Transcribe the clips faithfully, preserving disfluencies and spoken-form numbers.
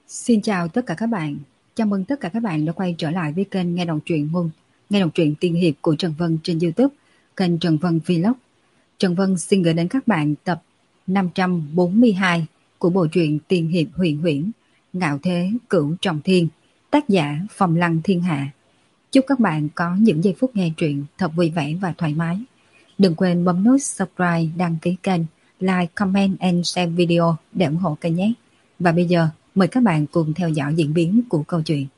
Xin chào tất cả các bạn. Chào mừng tất cả các bạn đã quay trở lại với kênh Nghe Đọc Truyện Ngôn, Nghe Đọc Truyện Tiên Hiệp của Trần Vân trên YouTube, kênh Trần Vân Vlog. Trần Vân xin gửi đến các bạn tập năm trăm bốn mươi hai của bộ truyện Tiên Hiệp Huyền Huyễn, Ngạo Thế Cửu Trọng Thiên, tác giả Phong Lăng Thiên Hạ. Chúc các bạn có những giây phút nghe truyện thật vui vẻ và thoải mái. Đừng quên bấm nút subscribe, đăng ký kênh, like, comment and share video để ủng hộ kênh nhé. Và bây giờ, mời các bạn cùng theo dõi diễn biến của câu chuyện.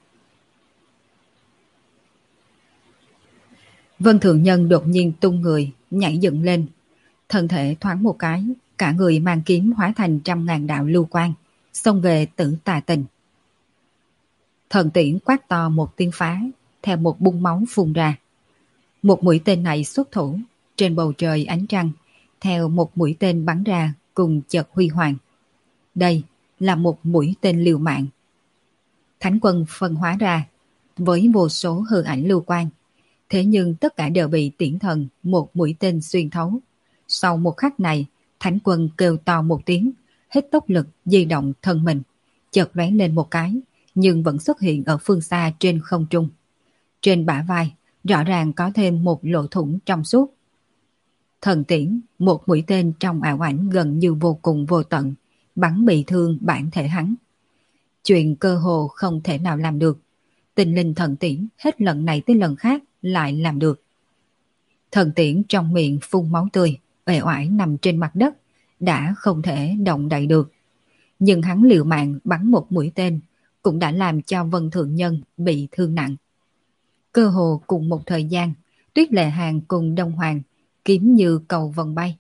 Vân Thượng Nhân đột nhiên tung người, nhảy dựng lên. Thân thể thoáng một cái, cả người mang kiếm hóa thành trăm ngàn đạo lưu quang, xông về Tử Tà Tình. Thần tiễn quát to một tiếng phá, theo một bung máu phun ra. Một mũi tên này xuất thủ, trên bầu trời ánh trăng, theo một mũi tên bắn ra cùng chợt huy hoàng. Đây là một mũi tên liều mạng. Thánh quân phân hóa ra với vô số hư ảnh lưu quang, thế nhưng tất cả đều bị tiễn thần một mũi tên xuyên thấu. Sau một khắc này, thánh quân kêu to một tiếng, hết tốc lực di động thân mình, chợt lóe lên một cái, nhưng vẫn xuất hiện ở phương xa trên không trung. Trên bả vai, rõ ràng có thêm một lỗ thủng trong suốt. Thần tiễn, một mũi tên trong ảo ảnh gần như vô cùng vô tận, bắn bị thương bản thể hắn. Chuyện cơ hồ không thể nào làm được. Tinh linh thần tiễn hết lần này tới lần khác lại làm được. Thần tiễn trong miệng phun máu tươi, uể oải nằm trên mặt đất, đã không thể động đậy được. Nhưng hắn liều mạng bắn một mũi tên, cũng đã làm cho Vân Thượng Nhân bị thương nặng. Cơ hồ cùng một thời gian, Tuyết Lệ Hàn cùng Đông Hoàng kiếm như cầu vồng bay.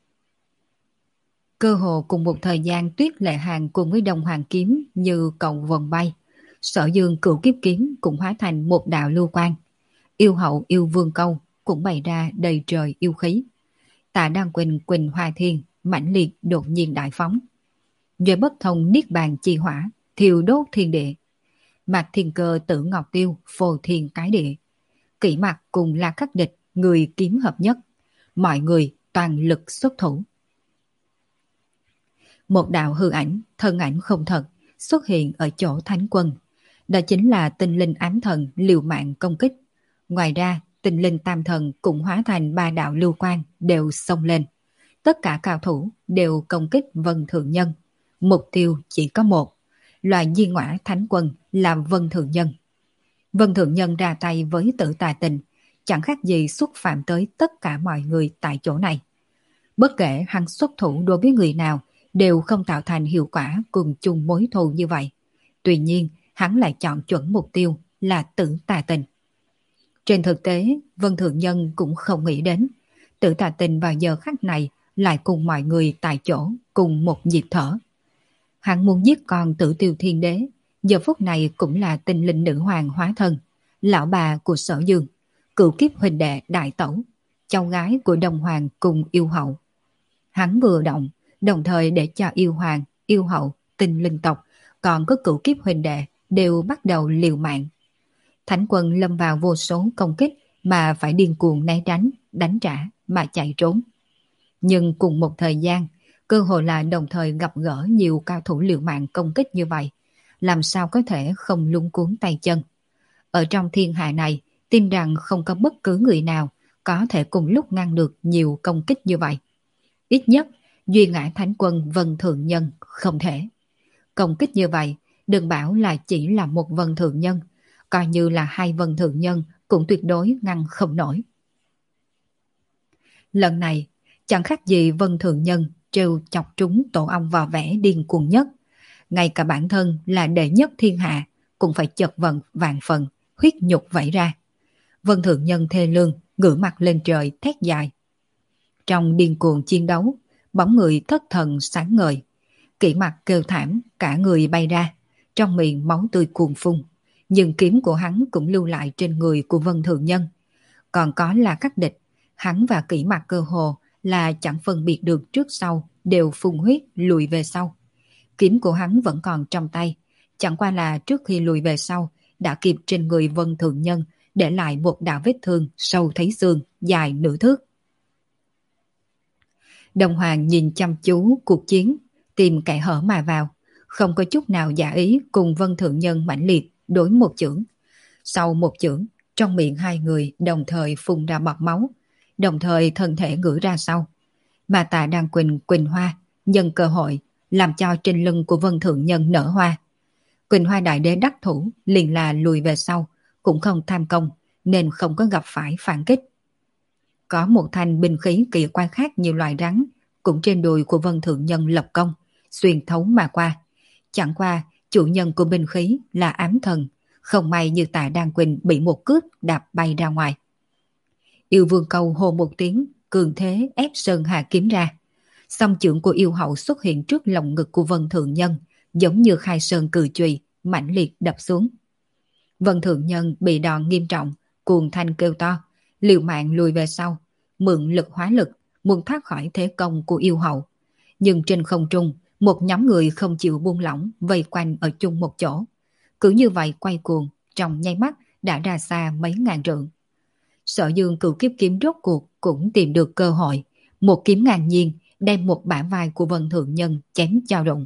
Cơ hồ cùng một thời gian, Tuyết Lệ Hàn cùng với Đông Hoàng kiếm như cầu vồng bay. Sở Dương Cửu Kiếp kiếm cũng hóa thành một đạo lưu quang. Yêu Hậu Yêu Vương Câu cũng bày ra đầy trời yêu khí. Tạ Đan Quỳnh Quỳnh Hoa Thiên mãnh liệt đột nhiên đại phóng. Duệ bất thông niết bàn chi hỏa, thiêu đốt thiên địa. Mạc Thiên Cơ Tử Ngọc Tiêu phô thiên cái địa. Kỷ Mặc cùng La Khắc Địch người kiếm hợp nhất. Mọi người toàn lực xuất thủ. Một đạo hư ảnh, thân ảnh không thật, xuất hiện ở chỗ thánh quân. Đó chính là tinh linh ám thần liều mạng công kích. Ngoài ra, tinh linh tam thần cũng hóa thành ba đạo lưu quang đều xông lên. Tất cả cao thủ đều công kích Vân Thượng Nhân. Mục tiêu chỉ có một. Loại di ngõa thánh quân là Vân Thượng Nhân. Vân Thượng Nhân ra tay với Tử Tà Tình, chẳng khác gì xúc phạm tới tất cả mọi người tại chỗ này. Bất kể hắn xuất thủ đối với người nào, đều không tạo thành hiệu quả cùng chung mối thù như vậy. Tuy nhiên, hắn lại chọn chuẩn mục tiêu là Tử Tà Tình. Trên thực tế, Vân Thượng Nhân cũng không nghĩ đến, Tử Tà Tình vào giờ khắc này lại cùng mọi người tại chỗ cùng một nhịp thở. Hắn muốn giết con Tử Tiêu Thiên Đế, giờ phút này cũng là tinh linh nữ hoàng hóa thân, lão bà của Sở Dương, cửu kiếp huynh đệ đại tẩu, cháu gái của Đông Hoàng cùng Yêu Hậu. Hắn vừa động, đồng thời để cho Yêu Hoàng, Yêu Hậu, tinh linh tộc, còn có cửu kiếp huynh đệ đều bắt đầu liều mạng. Thánh quân lâm vào vô số công kích mà phải điên cuồng né tránh, đánh trả mà chạy trốn. Nhưng cùng một thời gian, cơ hội là đồng thời gặp gỡ nhiều cao thủ liều mạng công kích như vậy, làm sao có thể không luống cuống tay chân. Ở trong thiên hạ này, tin rằng không có bất cứ người nào có thể cùng lúc ngăn được nhiều công kích như vậy. Ít nhất, duy ngã thánh quân Vân Thượng Nhân không thể. Công kích như vậy, đừng bảo là chỉ là một Vân Thượng Nhân, coi như là hai Vân Thượng Nhân cũng tuyệt đối ngăn không nổi. Lần này, chẳng khác gì Vân Thượng Nhân trêu chọc trúng tổ ong vào vẻ điên cuồng nhất. Ngay cả bản thân là đệ nhất thiên hạ cũng phải chật vật vạn phần, huyết nhục vẩy ra. Vân Thượng Nhân thê lương, ngửa mặt lên trời thét dài. Trong điên cuồng chiến đấu, bóng người thất thần sáng ngời. Kỷ Mặc kêu thảm, cả người bay ra, trong miệng máu tươi cuồn phun. Nhưng kiếm của hắn cũng lưu lại trên người của Vân Thượng Nhân. Còn có là Khắc Địch, hắn và Kỷ Mặc cơ hồ là chẳng phân biệt được trước sau, đều phun huyết lùi về sau. Kiếm của hắn vẫn còn trong tay, chẳng qua là trước khi lùi về sau, đã kịp trên người Vân Thượng Nhân để lại một đạo vết thương sâu thấy xương, dài nửa thước. Đồng Hoàng nhìn chăm chú cuộc chiến, tìm kẻ hở mà vào, không có chút nào giả ý cùng Vân Thượng Nhân mãnh liệt đối một chưởng. Sau một chưởng, trong miệng hai người đồng thời phun ra bọt máu, đồng thời thân thể ngửa ra sau. Mà Tạ Đan Quỳnh Quỳnh Hoa nhân cơ hội làm cho trên lưng của Vân Thượng Nhân nở hoa. Quỳnh Hoa đại đế đắc thủ liền là lùi về sau, cũng không tham công nên không có gặp phải phản kích. Có một thanh binh khí kỳ quan khác như loài rắn cũng trên đùi của Vân Thượng Nhân lập công, xuyên thấu mà qua. Chẳng qua chủ nhân của binh khí là ám thần, không may như Tạ Đan Quỳnh bị một cước đạp bay ra ngoài. Yêu Vương Câu hô một tiếng, cường thế ép sơn hà kiếm ra. Song chưởng của yêu hậu xuất hiện trước lồng ngực của Vân Thượng Nhân, giống như khai sơn cừ chùy, mãnh liệt đập xuống. Vân Thượng Nhân bị đòn nghiêm trọng, cuồng thanh kêu to, liều mạng lùi về sau, mượn lực hóa lực, muốn thoát khỏi thế công của yêu hậu. Nhưng trên không trung, một nhóm người không chịu buông lỏng vây quanh ở chung một chỗ. Cứ như vậy quay cuồng, trong nháy mắt đã ra xa mấy ngàn trượng. Sở Dương cửu kiếp kiếm rốt cuộc cũng tìm được cơ hội, một kiếm ngang nhiên đem một bả vai của Vân Thượng Nhân chém cho đụng.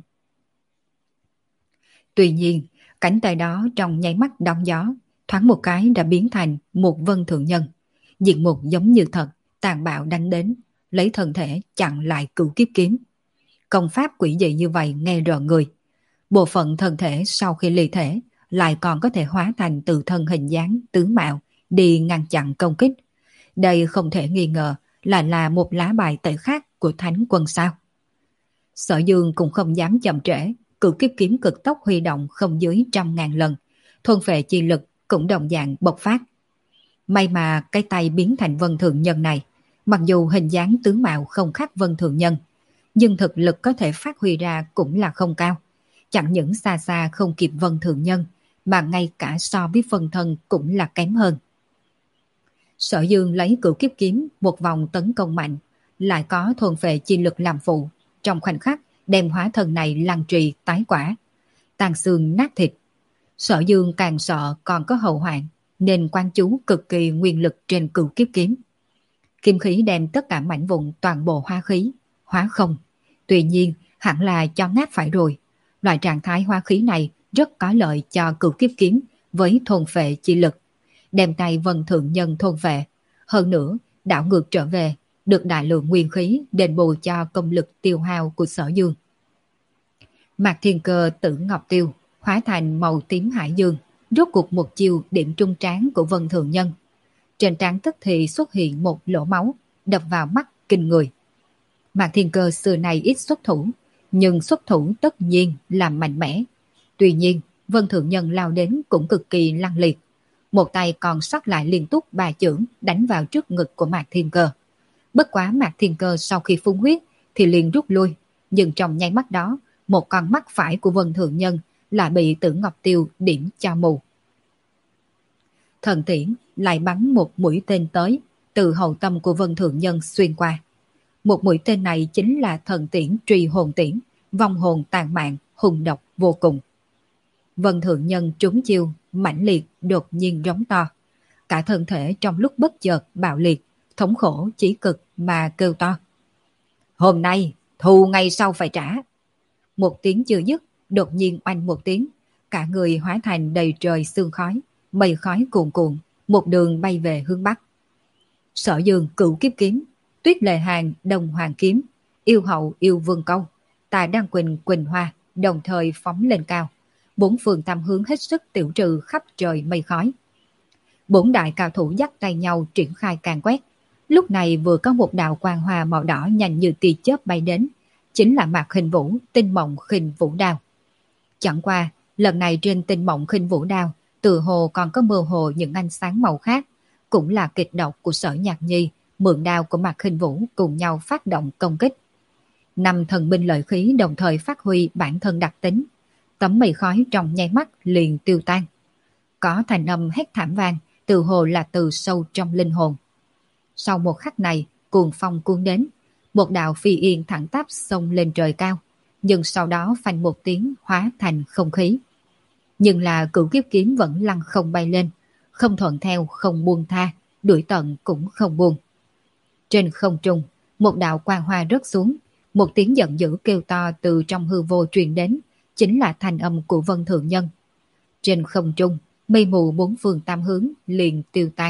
Tuy nhiên, cánh tay đó trong nháy mắt đón gió, thoáng một cái đã biến thành một Vân Thượng Nhân. Diện mục giống như thật, tàn bạo đánh đến, lấy thân thể chặn lại cửu kiếp kiếm. Công pháp quỷ dị như vậy nghe rợn người. Bộ phận thân thể sau khi ly thể lại còn có thể hóa thành từ thân hình dáng tướng mạo đi ngăn chặn công kích. Đây không thể nghi ngờ là là một lá bài tẩy khác của Thánh Quân sao. Sở Dương cũng không dám chậm trễ, cửu kiếp kiếm cực tốc huy động không dưới trăm ngàn lần, thôn phệ chi lực cũng đồng dạng bộc phát. May mà cái tay biến thành Vân Thượng Nhân này, mặc dù hình dáng tướng mạo không khác Vân Thượng Nhân, nhưng thực lực có thể phát huy ra cũng là không cao. Chẳng những xa xa không kịp Vân Thượng Nhân, mà ngay cả so với phân thân cũng là kém hơn. Sở Dương lấy cửu kiếp kiếm một vòng tấn công mạnh, lại có thôn phệ chi lực làm phụ, trong khoảnh khắc đem hóa thân này lăng trì tái quả, tàn xương nát thịt. Sở Dương càng sợ còn có hậu hoạn, nên quan chú cực kỳ nguyên lực trên cửu kiếp kiếm. Kim khí đem tất cả mảnh vụn toàn bộ hóa khí, hóa không. Tuy nhiên, hẳn là cho ngáp phải rồi. Loại trạng thái hóa khí này rất có lợi cho cửu kiếp kiếm với thôn phệ chi lực. Đem tay Vân Thượng Nhân thôn phệ. Hơn nữa, đảo ngược trở về, được đại lượng nguyên khí đền bù cho công lực tiêu hao của Sở Dương. Mạc Thiên Cơ Tử Ngọc Tiêu hóa thành màu tím hải dương, rốt cuộc một chiều điểm trung trán của Vân Thượng Nhân. Trên trán tức thì xuất hiện một lỗ máu, đập vào mắt kinh người. Mạc Thiên Cơ xưa này ít xuất thủ, nhưng xuất thủ tất nhiên là mạnh mẽ. Tuy nhiên, Vân Thượng Nhân lao đến cũng cực kỳ lăng liệt. Một tay còn sót lại liên tục ba chưởng đánh vào trước ngực của Mạc Thiên Cơ. Bất quá Mạc Thiên Cơ sau khi phun huyết thì liền rút lui, nhưng trong nháy mắt đó, một con mắt phải của Vân Thượng Nhân lại bị Tử Ngọc Tiêu điểm cho mù. Thần tiễn lại bắn một mũi tên tới, từ hậu tâm của Vân Thượng Nhân xuyên qua. Một mũi tên này chính là thần tiễn truy hồn tiễn, vong hồn tàn mạn, hùng độc vô cùng. Vân Thượng Nhân trúng chiêu, mãnh liệt, đột nhiên rống to. Cả thân thể trong lúc bất chợt bạo liệt, thống khổ chỉ cực mà kêu to. Hôm nay, thù ngày sau phải trả. Một tiếng chưa dứt, đột nhiên oanh một tiếng, cả người hóa thành đầy trời sương khói, mây khói cuồn cuộn, một đường bay về hướng Bắc. Sở Dương cửu kiếp kiếm, Tuyết Lệ Hàng Đồng Hoàng kiếm, Yêu Hậu Yêu Vương Câu, Tài Đăng Quỳnh Quỳnh Hoa đồng thời phóng lên cao. Bốn phương tam hướng hết sức tiểu trừ khắp trời mây khói. Bốn đại cao thủ dắt tay nhau triển khai càn quét. Lúc này vừa có một đạo quang hoa màu đỏ nhanh như tia chớp bay đến, chính là Mạc Khinh Vũ Tinh Mộng Khinh Vũ Đao. Chẳng qua, lần này trên Tinh Mộng Khinh Vũ Đao, từ hồ còn có mơ hồ những ánh sáng màu khác, cũng là kịch độc của Sở Nhạc Nhi, mượn đao của Mạc Khinh Vũ cùng nhau phát động công kích. Năm thần binh lợi khí đồng thời phát huy bản thân đặc tính, tấm mây khói trong nháy mắt liền tiêu tan. Có thành âm hét thảm vang, từ hồ là từ sâu trong linh hồn. Sau một khắc này, cuồng phong cuốn đến, một đạo phi yên thẳng tắp xông lên trời cao, nhưng sau đó phanh một tiếng hóa thành không khí. Nhưng là cửu kiếp kiếm vẫn lăn không bay lên, không thuận theo không buông tha, đuổi tận cũng không buông. Trên không trung, một đạo quang hoa rớt xuống, một tiếng giận dữ kêu to từ trong hư vô truyền đến, chính là thanh âm của Vân Thượng Nhân. Trên không trung, mây mù bốn phương tám hướng liền tiêu tan.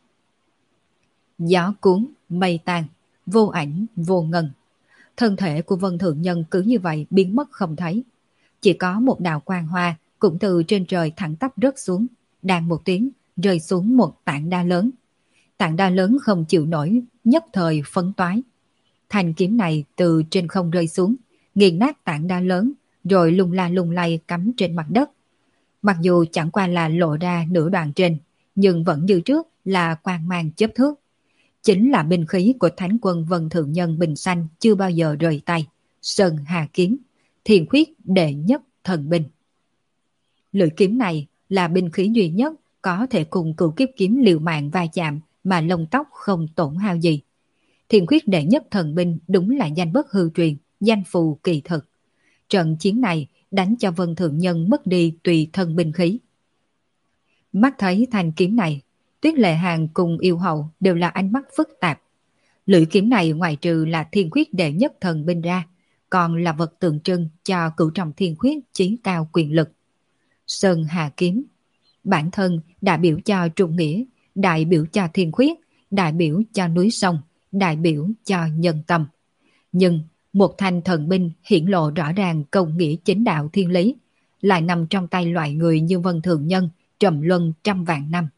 Gió cuốn, mây tan, vô ảnh, vô ngân. Thân thể của Vân Thượng Nhân cứ như vậy biến mất không thấy. Chỉ có một đạo quang hoa cũng từ trên trời thẳng tắp rớt xuống, đàn một tiếng rơi xuống một tảng đá lớn. Tảng đá lớn không chịu nổi, nhất thời phấn toái. Thanh kiếm này từ trên không rơi xuống, nghiền nát tảng đá lớn, rồi lung la lung lay cắm trên mặt đất. Mặc dù chẳng qua là lộ ra nửa đoạn trên, nhưng vẫn như trước là quang mang chớp thước. Chính là binh khí của Thánh quân Vân Thượng Nhân bình xanh chưa bao giờ rời tay, Sơn Hà Kiếm, thiền khuyết đệ nhất thần binh. Lưỡi kiếm này là binh khí duy nhất có thể cùng cửu kiếp kiếm liều mạng va chạm mà lông tóc không tổn hao gì. Thiền khuyết đệ nhất thần binh đúng là danh bất hư truyền, danh phù kỳ thực. Trận chiến này đánh cho Vân Thượng Nhân mất đi tùy thân binh khí. Mắt thấy thanh kiếm này, Tuyết Lệ Hàng cùng Yêu Hậu đều là ánh mắt phức tạp. Lưỡi kiếm này ngoài trừ là thiên khuyết đệ nhất thần binh ra, còn là vật tượng trưng cho cửu trọng thiên khuyết chí cao quyền lực. Sơn Hà Kiếm, bản thân đại biểu cho trung nghĩa, đại biểu cho thiên khuyết, đại biểu cho núi sông, đại biểu cho nhân tâm. Nhưng một thanh thần binh hiển lộ rõ ràng công nghĩa chính đạo thiên lý, lại nằm trong tay loại người như Vân Thượng Nhân, trầm luân trăm vạn năm.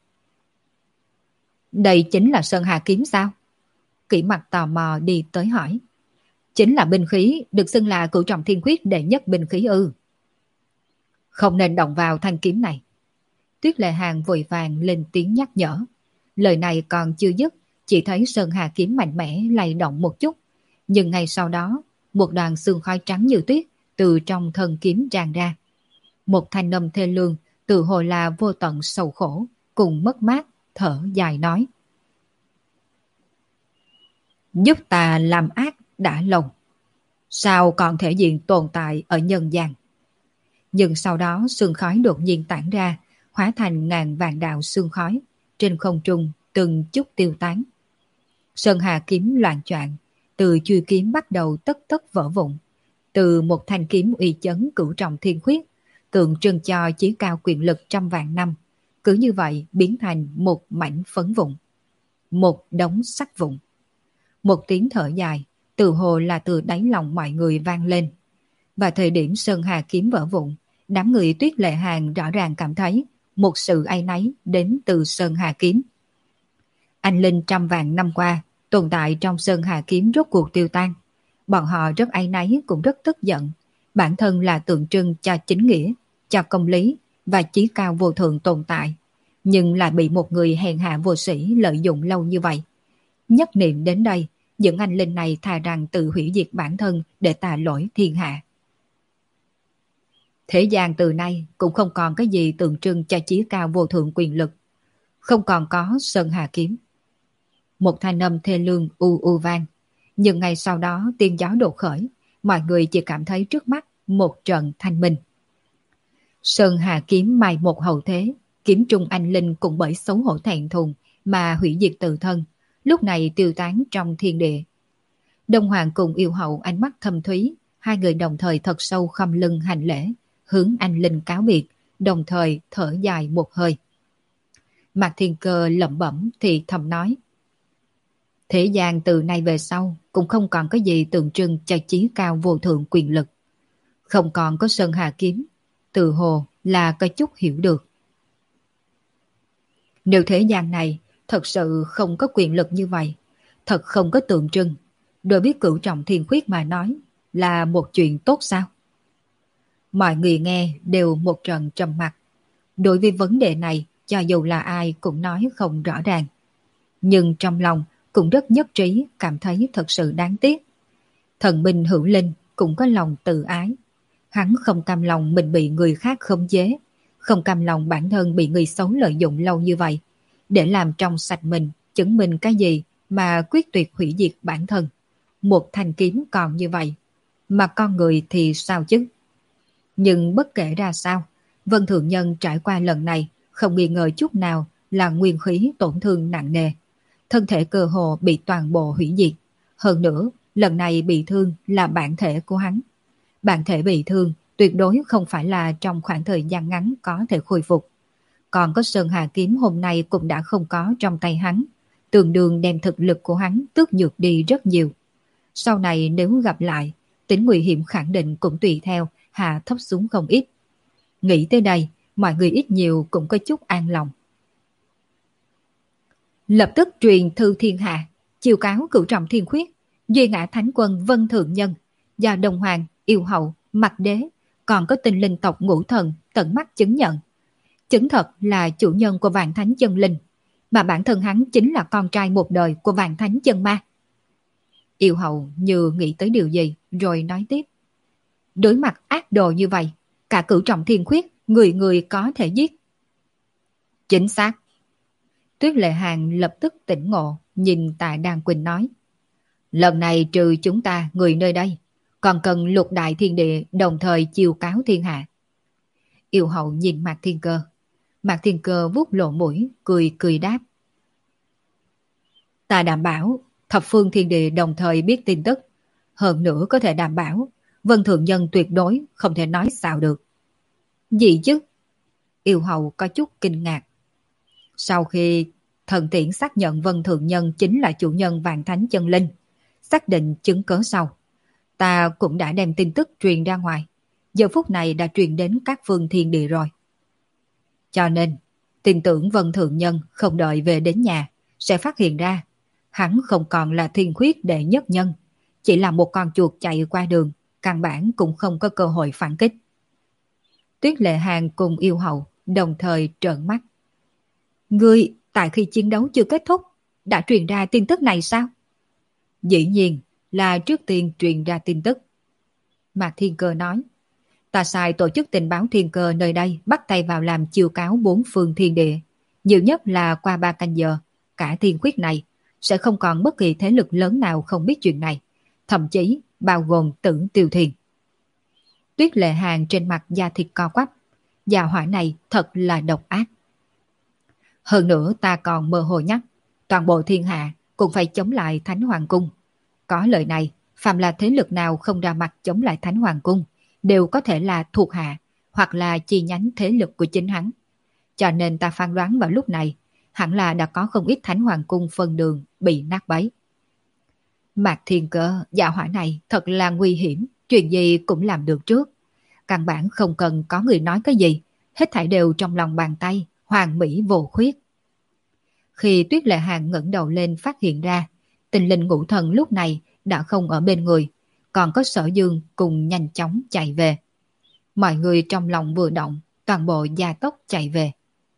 Đây chính là Sơn Hà Kiếm sao? Kỷ Mặc tò mò đi tới hỏi. Chính là binh khí được xưng là cửu trọng thiên khuyết đệ nhất binh khí ư? Không nên động vào thanh kiếm này. Tuyết Lệ Hàng vội vàng lên tiếng nhắc nhở. Lời này còn chưa dứt, chỉ thấy Sơn Hà Kiếm mạnh mẽ lay động một chút. Nhưng ngay sau đó, một đoàn xương khói trắng như tuyết từ trong thân kiếm tràn ra. Một thanh âm thê lương, tự hồ là vô tận sầu khổ, cùng mất mát, thở dài nói. Giúp ta làm ác đã lâu, sao còn thể diện tồn tại ở nhân gian? Nhưng sau đó sương khói đột nhiên tản ra, hóa thành ngàn vạn đạo sương khói, trên không trung từng chút tiêu tán. Sơn Hà Kiếm loạn choạng, từ chuôi kiếm bắt đầu tất tất vỡ vụn. Từ một thanh kiếm uy chấn cửu trọng thiên khuyết, tượng trưng cho chí cao quyền lực trăm vạn năm, cứ như vậy biến thành một mảnh phấn vụn, một đống sắt vụn. Một tiếng thở dài, từ hồ là từ đáy lòng mọi người vang lên. Và thời điểm Sơn Hà Kiếm vỡ vụn, đám người Tuyết Lệ Hàng rõ ràng cảm thấy một sự áy náy đến từ Sơn Hà Kiếm. Anh linh trăm vạn năm qua tồn tại trong Sơn Hà Kiếm rốt cuộc tiêu tan. Bọn họ rất áy náy cũng rất tức giận. Bản thân là tượng trưng cho chính nghĩa, cho công lý và chí cao vô thượng tồn tại, nhưng lại bị một người hèn hạ vô sĩ lợi dụng lâu như vậy. Nhất niệm đến đây, những anh linh này thà rằng tự hủy diệt bản thân để tạ lỗi thiên hạ. Thế gian từ nay cũng không còn cái gì tượng trưng cho chí cao vô thượng quyền lực, không còn có Sơn Hà Kiếm. Một thanh âm thê lương u u vang, nhưng ngay sau đó tiếng gió đột khởi, mọi người chỉ cảm thấy trước mắt một trận thanh minh. Sơn Hà Kiếm mai một hậu thế, kiếm trung anh linh cũng bởi xấu hổ thẹn thùng mà hủy diệt tự thân, lúc này tiêu tán trong thiên địa. Đông Hoàng cùng Yêu Hậu ánh mắt thâm thúy, hai người đồng thời thật sâu khom lưng hành lễ, hướng anh linh cáo biệt, đồng thời thở dài một hơi. Mạc Thiên Cơ lẩm bẩm thì thầm nói. Thế gian từ nay về sau cũng không còn có gì tượng trưng cho chí cao vô thượng quyền lực. Không còn có Sơn Hà Kiếm, từ hồ là có chút hiểu được. Nếu thế gian này thật sự không có quyền lực như vậy, thật không có tượng trưng, đối với cửu trọng thiên khuyết mà nói là một chuyện tốt sao? Mọi người nghe đều một trận trầm mặc. Đối với vấn đề này, cho dù là ai cũng nói không rõ ràng. Nhưng trong lòng cũng rất nhất trí, cảm thấy thật sự đáng tiếc. Thần binh hữu linh cũng có lòng tự ái. Hắn không cam lòng mình bị người khác khống chế, không cam lòng bản thân bị người xấu lợi dụng lâu như vậy, để làm trong sạch mình, chứng minh cái gì mà quyết tuyệt hủy diệt bản thân. Một thanh kiếm còn như vậy, mà con người thì sao chứ? Nhưng bất kể ra sao, Vân Thượng Nhân trải qua lần này không nghi ngờ chút nào là nguyên khí tổn thương nặng nề. Thân thể cơ hồ bị toàn bộ hủy diệt. Hơn nữa, lần này bị thương là bản thể của hắn. Bản thể bị thương tuyệt đối không phải là trong khoảng thời gian ngắn có thể khôi phục. Còn có Sơn Hà kiếm hôm nay cũng đã không có trong tay hắn, tương đương đem thực lực của hắn tước nhược đi rất nhiều. Sau này nếu gặp lại, tính nguy hiểm khẳng định cũng tùy theo hạ thấp xuống không ít. Nghĩ tới đây, mọi người ít nhiều cũng có chút an lòng. Lập tức truyền thư thiên hạ, chiêu cáo cửu trọng thiên khuyết, duy ngã thánh quân Vân Thượng Nhân, do Đồng Hoàng, Yêu Hậu, Mặt Đế, còn có tinh linh tộc Ngũ Thần tận mắt chứng nhận. Chứng thật là chủ nhân của Vạn Thánh Chân Linh, mà bản thân hắn chính là con trai một đời của Vạn Thánh Chân Ma. Yêu Hậu như nghĩ tới điều gì rồi nói tiếp. Đối mặt ác đồ như vậy, cả cửu trọng thiên khuyết, người người có thể giết. Chính xác. Tuyết Lệ Hàng lập tức tỉnh ngộ, nhìn Tạ Đan Quỳnh nói. Lần này trừ chúng ta người nơi đây, còn cần lục đại thiên địa đồng thời chiêu cáo thiên hạ. Yêu Hậu nhìn Mạc Thiên Cơ. Mạc Thiên Cơ vuốt lộ mũi, cười cười đáp. Ta đảm bảo, thập phương thiên địa đồng thời biết tin tức. Hơn nữa có thể đảm bảo, Vân Thượng Nhân tuyệt đối không thể nói xạo được. Gì chứ? Yêu Hậu có chút kinh ngạc. Sau khi thần tiễn xác nhận Vân Thượng Nhân chính là chủ nhân Vạn Thánh Chân Linh, xác định chứng cớ sau, ta cũng đã đem tin tức truyền ra ngoài, giờ phút này đã truyền đến các phương thiên địa rồi. Cho nên, tin tưởng Vân Thượng Nhân không đợi về đến nhà, sẽ phát hiện ra, hắn không còn là thiên khuyết đệ nhất nhân, chỉ là một con chuột chạy qua đường, căn bản cũng không có cơ hội phản kích. Tuyết Lệ Hàng cùng Yêu Hậu đồng thời trợn mắt. Ngươi tại khi chiến đấu chưa kết thúc, đã truyền ra tin tức này sao? Dĩ nhiên là trước tiên truyền ra tin tức. Mạc Thiên Cơ nói, ta sai tổ chức tình báo thiên cơ nơi đây bắt tay vào làm chiêu cáo bốn phương thiên địa. Nhiều nhất là qua ba canh giờ, cả thiên khuyết này sẽ không còn bất kỳ thế lực lớn nào không biết chuyện này, thậm chí bao gồm Tử Tiêu Thiền. Tuyết Lệ Hàng trên mặt da thịt co quắp, gia hỏa này thật là độc ác. Hơn nữa ta còn mơ hồ nhắc, toàn bộ thiên hạ cũng phải chống lại Thánh Hoàng Cung. Có lời này, phàm là thế lực nào không ra mặt chống lại Thánh Hoàng Cung, đều có thể là thuộc hạ, hoặc là chi nhánh thế lực của chính hắn. Cho nên ta phán đoán vào lúc này, hẳn là đã có không ít Thánh Hoàng Cung phân đường bị nát bấy. Mạc Thiên Cơ, dạ hỏa này thật là nguy hiểm, chuyện gì cũng làm được trước. Căn bản không cần có người nói cái gì, hết thảy đều trong lòng bàn tay, hoàn mỹ vô khuyết. Khi Tuyết Lệ Hàng ngẩng đầu lên phát hiện ra, Tinh Linh Ngũ Thần lúc này đã không ở bên người, còn có Sở Dương cùng nhanh chóng chạy về. Mọi người trong lòng vừa động, toàn bộ gia tốc chạy về.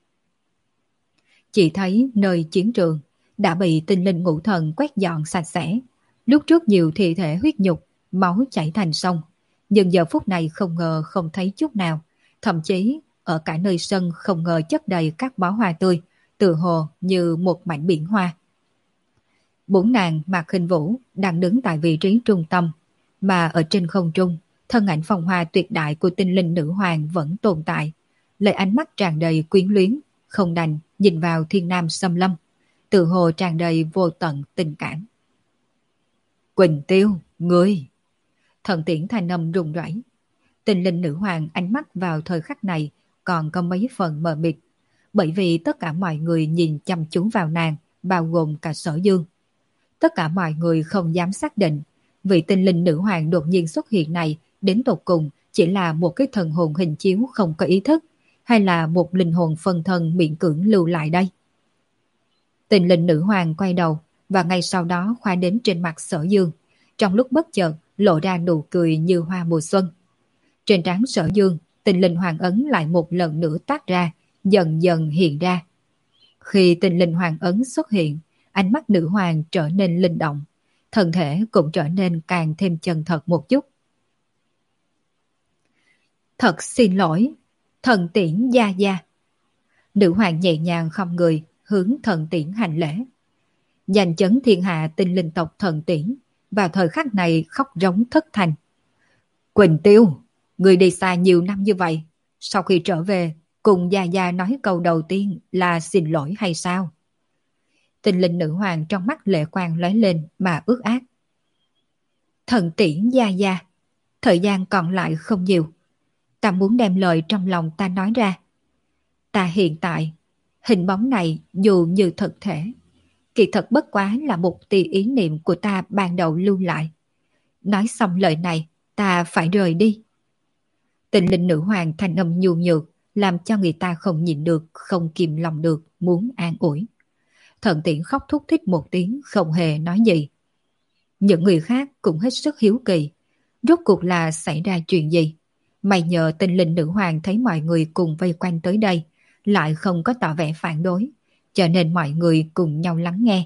Chỉ thấy nơi chiến trường đã bị Tinh Linh Ngũ Thần quét dọn sạch sẽ. Lúc trước nhiều thi thể huyết nhục, máu chảy thành sông, nhưng giờ phút này không ngờ không thấy chút nào, thậm chí ở cả nơi sân không ngờ chất đầy các bó hoa tươi, tự hồ như một mảnh biển hoa. Bốn nàng Mạc Khinh Vũ đang đứng tại vị trí trung tâm, mà ở trên không trung, thân ảnh phong hoa tuyệt đại của Tinh Linh Nữ Hoàng vẫn tồn tại, lấy ánh mắt tràn đầy quyến luyến, không đành nhìn vào thiên nam xâm lâm, tự hồ tràn đầy vô tận tình cảm. Quỳnh Tiêu, ngươi! Thần tiễn thanh âm rung rẩy. Tinh Linh Nữ Hoàng ánh mắt vào thời khắc này còn có mấy phần mờ mịt, bởi vì tất cả mọi người nhìn chăm chú vào nàng, bao gồm cả Sở Dương. Tất cả mọi người không dám xác định vị Tinh Linh Nữ Hoàng đột nhiên xuất hiện này đến tột cùng chỉ là một cái thần hồn hình chiếu không có ý thức, hay là một linh hồn phân thân miễn cưỡng lưu lại đây. Tinh Linh Nữ Hoàng quay đầu và ngay sau đó khoa đến trên mặt Sở Dương, trong lúc bất chợt lộ ra nụ cười như hoa mùa xuân. Trên trán Sở Dương, Tinh Linh Hoàng ấn lại một lần nữa tác ra, dần dần hiện ra. Khi Tinh Linh Hoàng ấn xuất hiện, ánh mắt nữ hoàng trở nên linh động, thân thể cũng trở nên càng thêm chân thật một chút. Thật xin lỗi, thần tiễn gia gia. Nữ hoàng nhẹ nhàng khom người, hướng thần tiễn hành lễ. Giành chấn thiên hạ Tinh Linh tộc thần tiễn, vào thời khắc này khóc rống thất thành. Quỳnh Tiêu, người đi xa nhiều năm như vậy, sau khi trở về, cùng gia gia nói câu đầu tiên là xin lỗi hay sao? Tinh Linh Nữ Hoàng trong mắt lệ quang lóe lên mà ước ác. Thần tiễn gia gia, thời gian còn lại không nhiều. Ta muốn đem lời trong lòng ta nói ra. Ta hiện tại, hình bóng này dù như thực thể, kỳ thật bất quá là một tia ý niệm của ta ban đầu lưu lại. Nói xong lời này, ta phải rời đi. Tình linh nữ hoàng thanh âm nhu nhược, làm cho người ta không nhìn được, không kìm lòng được, muốn an ủi. Thần Tiễn khóc thúc thích một tiếng, không hề nói gì. Những người khác cũng hết sức hiếu kỳ. Rốt cuộc là xảy ra chuyện gì? May nhờ tinh linh nữ hoàng thấy mọi người cùng vây quanh tới đây, lại không có tỏ vẻ phản đối, cho nên mọi người cùng nhau lắng nghe.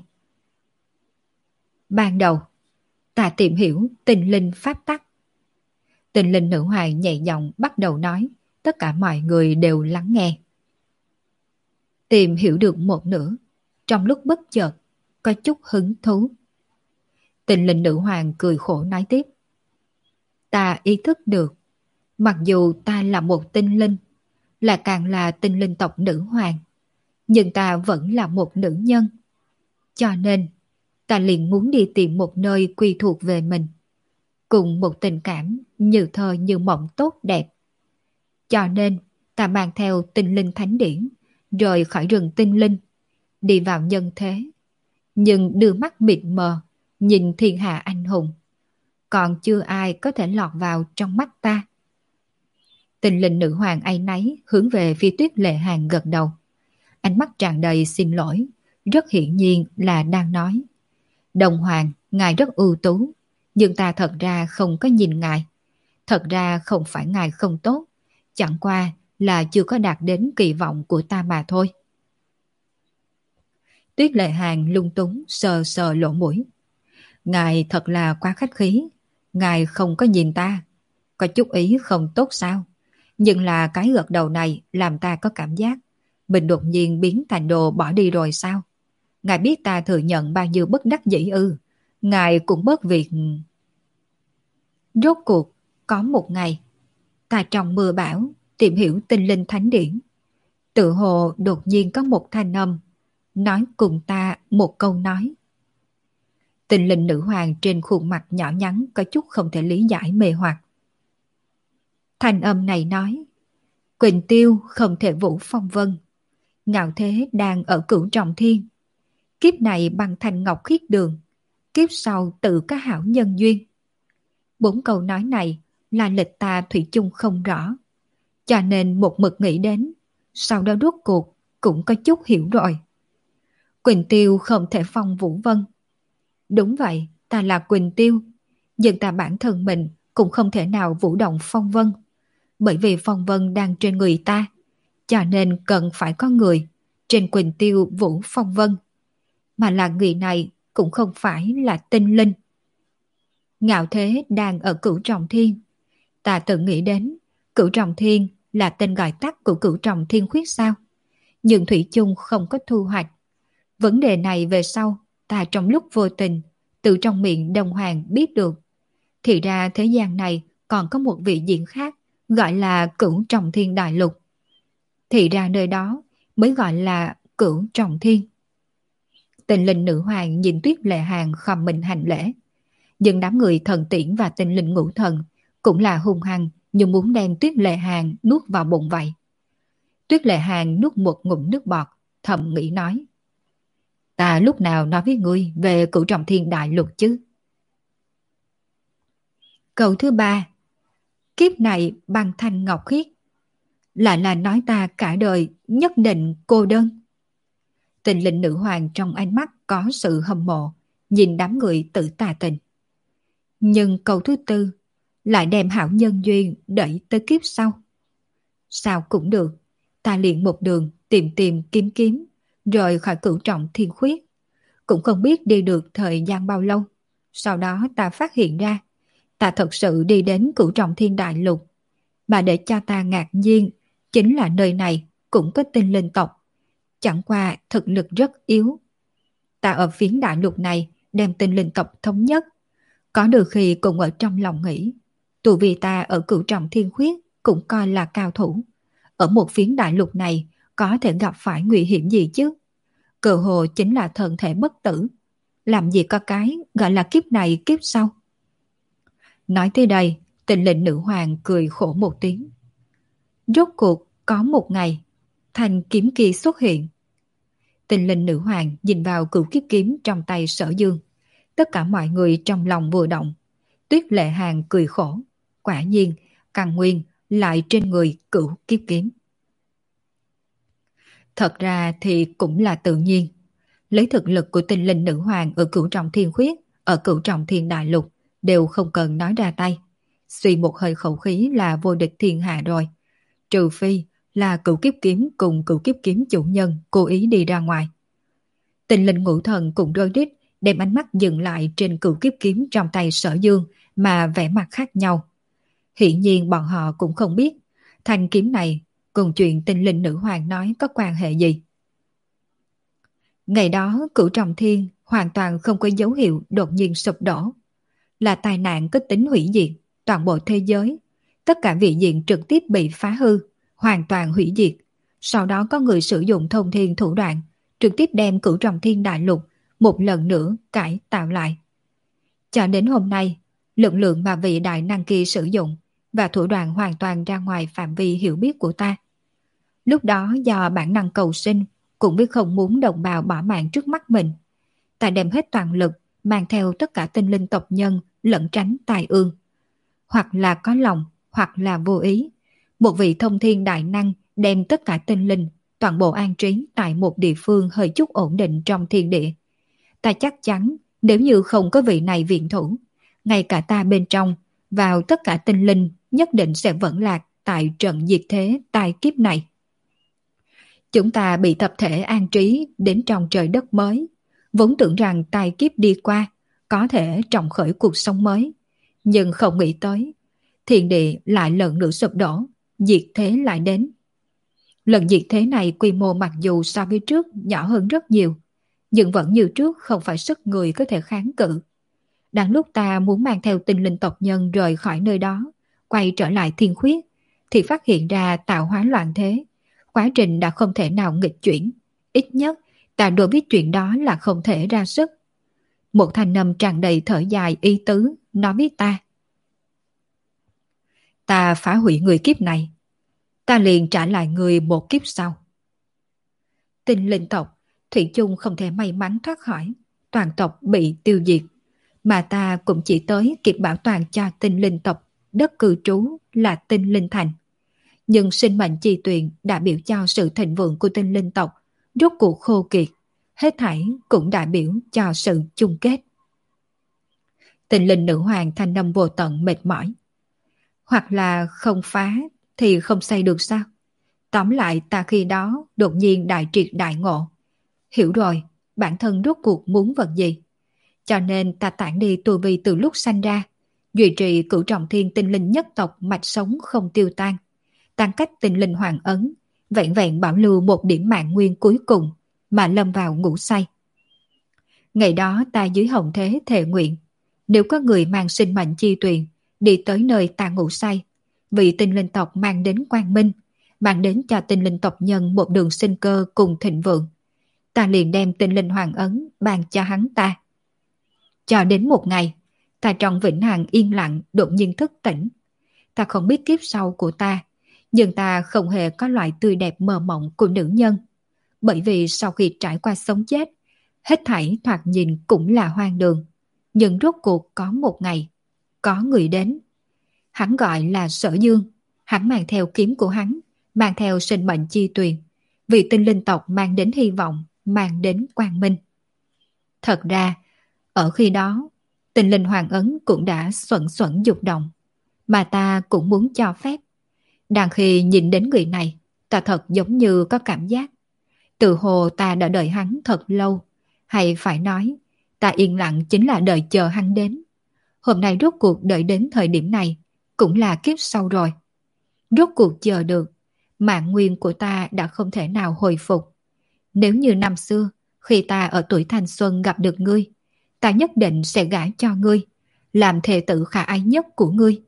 Ban đầu, ta tìm hiểu tinh linh pháp tắc. Tinh linh nữ hoàng nhẹ giọng bắt đầu nói, tất cả mọi người đều lắng nghe. Tìm hiểu được một nửa, trong lúc bất chợt, có chút hứng thú. Tinh linh nữ hoàng cười khổ nói tiếp. Ta ý thức được, mặc dù ta là một tinh linh, là càng là tinh linh tộc nữ hoàng, nhưng ta vẫn là một nữ nhân. Cho nên, ta liền muốn đi tìm một nơi quy thuộc về mình, cùng một tình cảm như thơ như mộng tốt đẹp. Cho nên, ta mang theo tinh linh thánh điển, rời khỏi rừng tinh linh, đi vào nhân thế, nhưng đưa mắt mịt mờ, nhìn thiên hạ anh hùng. Còn chưa ai có thể lọt vào trong mắt ta. Tinh linh nữ hoàng áy náy hướng về phía Tuyết Lệ Hàn gật đầu. Ánh mắt tràn đầy xin lỗi, rất hiển nhiên là đang nói. Đồng hoàng, ngài rất ưu tú, nhưng ta thật ra không có nhìn ngài. Thật ra không phải ngài không tốt, chẳng qua là chưa có đạt đến kỳ vọng của ta mà thôi. Tuyết Lệ Hàn lung túng sờ sờ lỗ mũi. Ngài thật là quá khách khí, ngài không có nhìn ta, có chút ý không tốt sao? Nhưng là cái gật đầu này làm ta có cảm giác mình đột nhiên biến thành đồ bỏ đi rồi sao? Ngài biết ta thừa nhận bao nhiêu bất đắc dĩ ư? Ngài cũng bớt việc. Rốt cuộc, có một ngày, ta trong mưa bão tìm hiểu tinh linh thánh điển. Tự hồ đột nhiên có một thanh âm nói cùng ta một câu nói. Tinh linh nữ hoàng trên khuôn mặt nhỏ nhắn có chút không thể lý giải mê hoặc. Thanh âm này nói, Quỳnh Tiêu không thể vũ phong vân, ngạo thế đang ở cửu trọng thiên. Kiếp này bằng thành ngọc khiết đường, kiếp sau tự có hảo nhân duyên. Bốn câu nói này là lịch ta thủy chung không rõ, cho nên một mực nghĩ đến, sau đó rốt cuộc cũng có chút hiểu rồi. Quỳnh Tiêu không thể phong vũ vân. Đúng vậy, ta là Quỳnh Tiêu, nhưng ta bản thân mình cũng không thể nào vũ động phong vân, bởi vì phong vân đang trên người ta, cho nên cần phải có người trên Quỳnh Tiêu vũ phong vân, mà là người này cũng không phải là tinh linh. Ngạo thế đang ở cửu trọng thiên, ta tự nghĩ đến cửu trọng thiên là tên gọi tắt của cửu trọng thiên khuyết sao, nhưng thủy chung không có thu hoạch. Vấn đề này về sau ta trong lúc vô tình từ trong miệng Đông Hoàng biết được, thì ra thế gian này còn có một vị diện khác gọi là cửu trọng thiên đại lục. Thì ra nơi đó mới gọi là cửu trọng thiên. Tinh linh nữ hoàng nhìn Tuyết Lệ Hàn khom mình hành lễ, nhưng đám người Thần Tiễn và tinh linh ngũ thần cũng là hung hăng như muốn đem Tuyết Lệ Hàn nuốt vào bụng vậy. Tuyết Lệ Hàn nuốt một ngụm nước bọt, thầm nghĩ nói, ta lúc nào nói với ngươi về cửu trọng thiên đại lục chứ? Câu thứ ba, kiếp này băng thanh ngọc khiết, lại là nói ta cả đời nhất định cô đơn. Tình linh nữ hoàng trong ánh mắt có sự hâm mộ, nhìn đám người tự tà tình. Nhưng câu thứ tư lại đem hảo nhân duyên đẩy tới kiếp sau. Sao cũng được, ta liền một đường tìm tìm kiếm kiếm, rời khỏi cửu trọng thiên khuyết. Cũng không biết đi được thời gian bao lâu. Sau đó ta phát hiện ra, ta thật sự đi đến cửu trọng thiên đại lục. Mà để cho ta ngạc nhiên, chính là nơi này cũng có tinh linh tộc. Chẳng qua thực lực rất yếu. Ta ở phiến đại lục này đem tinh linh tộc thống nhất. Có đôi khi cùng ở trong lòng nghĩ, tù vì ta ở cửu trọng thiên khuyết cũng coi là cao thủ. Ở một phiến đại lục này có thể gặp phải nguy hiểm gì chứ? Cơ hồ chính là thân thể bất tử. Làm gì có cái gọi là kiếp này kiếp sau. Nói tới đây, tình lệnh nữ hoàng cười khổ một tiếng. Rốt cuộc có một ngày, thanh kiếm kia xuất hiện. Tinh linh nữ hoàng nhìn vào cửu kiếp kiếm trong tay Sở Dương. Tất cả mọi người trong lòng vừa động. Tuyết Lệ Hàng cười khổ. Quả nhiên, căn nguyên lại trên người cửu kiếp kiếm. Thật ra thì cũng là tự nhiên. Lấy thực lực của tinh linh nữ hoàng ở cửu trọng thiên khuyết, ở cửu trọng thiên đại lục, đều không cần nói ra tay. Suy một hơi khẩu khí là vô địch thiên hạ rồi. Trừ phi là cửu kiếp kiếm cùng cửu kiếp kiếm chủ nhân cố ý đi ra ngoài. Tinh linh ngũ thần cùng rơi đít, đem ánh mắt dừng lại trên cửu kiếp kiếm trong tay Sở Dương mà vẻ mặt khác nhau. Hiển nhiên bọn họ cũng không biết thanh kiếm này cùng chuyện tinh linh nữ hoàng nói có quan hệ gì. Ngày đó cửu trọng thiên hoàn toàn không có dấu hiệu đột nhiên sụp đổ. Là tai nạn có tính hủy diệt toàn bộ thế giới. Tất cả vị diện trực tiếp bị phá hư, hoàn toàn hủy diệt. Sau đó có người sử dụng thông thiên thủ đoạn, trực tiếp đem cửu trọng thiên đại lục một lần nữa cải tạo lại. Cho đến hôm nay, lực lượng mà vị đại năng kia sử dụng và thủ đoạn hoàn toàn ra ngoài phạm vi hiểu biết của ta. Lúc đó do bản năng cầu sinh, cũng biết không muốn đồng bào bỏ mạng trước mắt mình. Ta đem hết toàn lực, mang theo tất cả tinh linh tộc nhân lẫn tránh tai ương. Hoặc là có lòng, hoặc là vô ý. Một vị thông thiên đại năng đem tất cả tinh linh, toàn bộ an trí tại một địa phương hơi chút ổn định trong thiên địa. Ta chắc chắn nếu như không có vị này viện thủ, ngay cả ta bên trong, vào tất cả tinh linh nhất định sẽ vẫn lạc tại trận diệt thế tai kiếp này. Chúng ta bị tập thể an trí đến trong trời đất mới, vốn tưởng rằng tai kiếp đi qua, có thể trọng khởi cuộc sống mới. Nhưng không nghĩ tới, thiên địa lại lần nữa sụp đổ, diệt thế lại đến. Lần diệt thế này quy mô mặc dù so với trước nhỏ hơn rất nhiều, nhưng vẫn như trước không phải sức người có thể kháng cự. Đang lúc ta muốn mang theo tinh linh tộc nhân rời khỏi nơi đó, quay trở lại thiên khuyết, thì phát hiện ra tạo hóa loạn thế. Quá trình đã không thể nào nghịch chuyển. Ít nhất, ta đối với chuyện đó là không thể ra sức. Một thanh âm tràn đầy thở dài ý tứ, nói với ta. Ta phá hủy người kiếp này. Ta liền trả lại người một kiếp sau. Tinh linh tộc, thủy chung không thể may mắn thoát khỏi. Toàn tộc bị tiêu diệt. Mà ta cũng chỉ tới kịp bảo toàn cho tinh linh tộc, đất cư trú là tinh linh thành. Nhưng sinh mệnh chi tuyền đã biểu cho sự thịnh vượng của tinh linh tộc, rốt cuộc khô kiệt, hết thảy cũng đại biểu cho sự chung kết. Tinh linh nữ hoàng thanh âm vô tận mệt mỏi. Hoặc là không phá thì không xây được sao? Tóm lại ta khi đó đột nhiên đại triệt đại ngộ. Hiểu rồi, bản thân rốt cuộc muốn vật gì. Cho nên ta tản đi tu vi từ lúc sanh ra, duy trì cửu trọng thiên tinh linh nhất tộc mạch sống không tiêu tan. Tăng cách tinh linh hoàng ấn, vẹn vẹn bảo lưu một điểm mạng nguyên cuối cùng mà lâm vào ngủ say. Ngày đó ta dưới hồng thế thề nguyện, nếu có người mang sinh mệnh chi tuyền đi tới nơi ta ngủ say, vì tinh linh tộc mang đến quang minh, mang đến cho tinh linh tộc nhân một đường sinh cơ cùng thịnh vượng, ta liền đem tinh linh hoàng ấn ban cho hắn ta. Cho đến một ngày, ta trong vĩnh hằng yên lặng đột nhiên thức tỉnh. Ta không biết kiếp sau của ta, nhưng ta không hề có loại tươi đẹp mơ mộng của nữ nhân. Bởi vì sau khi trải qua sống chết, hết thảy thoạt nhìn cũng là hoang đường. Nhưng rốt cuộc có một ngày, có người đến. Hắn gọi là Sở Dương. Hắn mang theo kiếm của hắn, mang theo sinh mệnh chi tuyền. Vì tinh linh tộc mang đến hy vọng, mang đến quang minh. Thật ra, ở khi đó, tinh linh hoàng ấn cũng đã xuẩn xuẩn dục động. Mà ta cũng muốn cho phép. Đang khi nhìn đến người này, ta thật giống như có cảm giác. Từ hồ ta đã đợi hắn thật lâu. Hay phải nói, ta yên lặng chính là đợi chờ hắn đến. Hôm nay rốt cuộc đợi đến thời điểm này, cũng là kiếp sau rồi. Rốt cuộc chờ được, mạng nguyên của ta đã không thể nào hồi phục. Nếu như năm xưa, khi ta ở tuổi thanh xuân gặp được ngươi, ta nhất định sẽ gả cho ngươi, làm thề tử khả ái nhất của ngươi.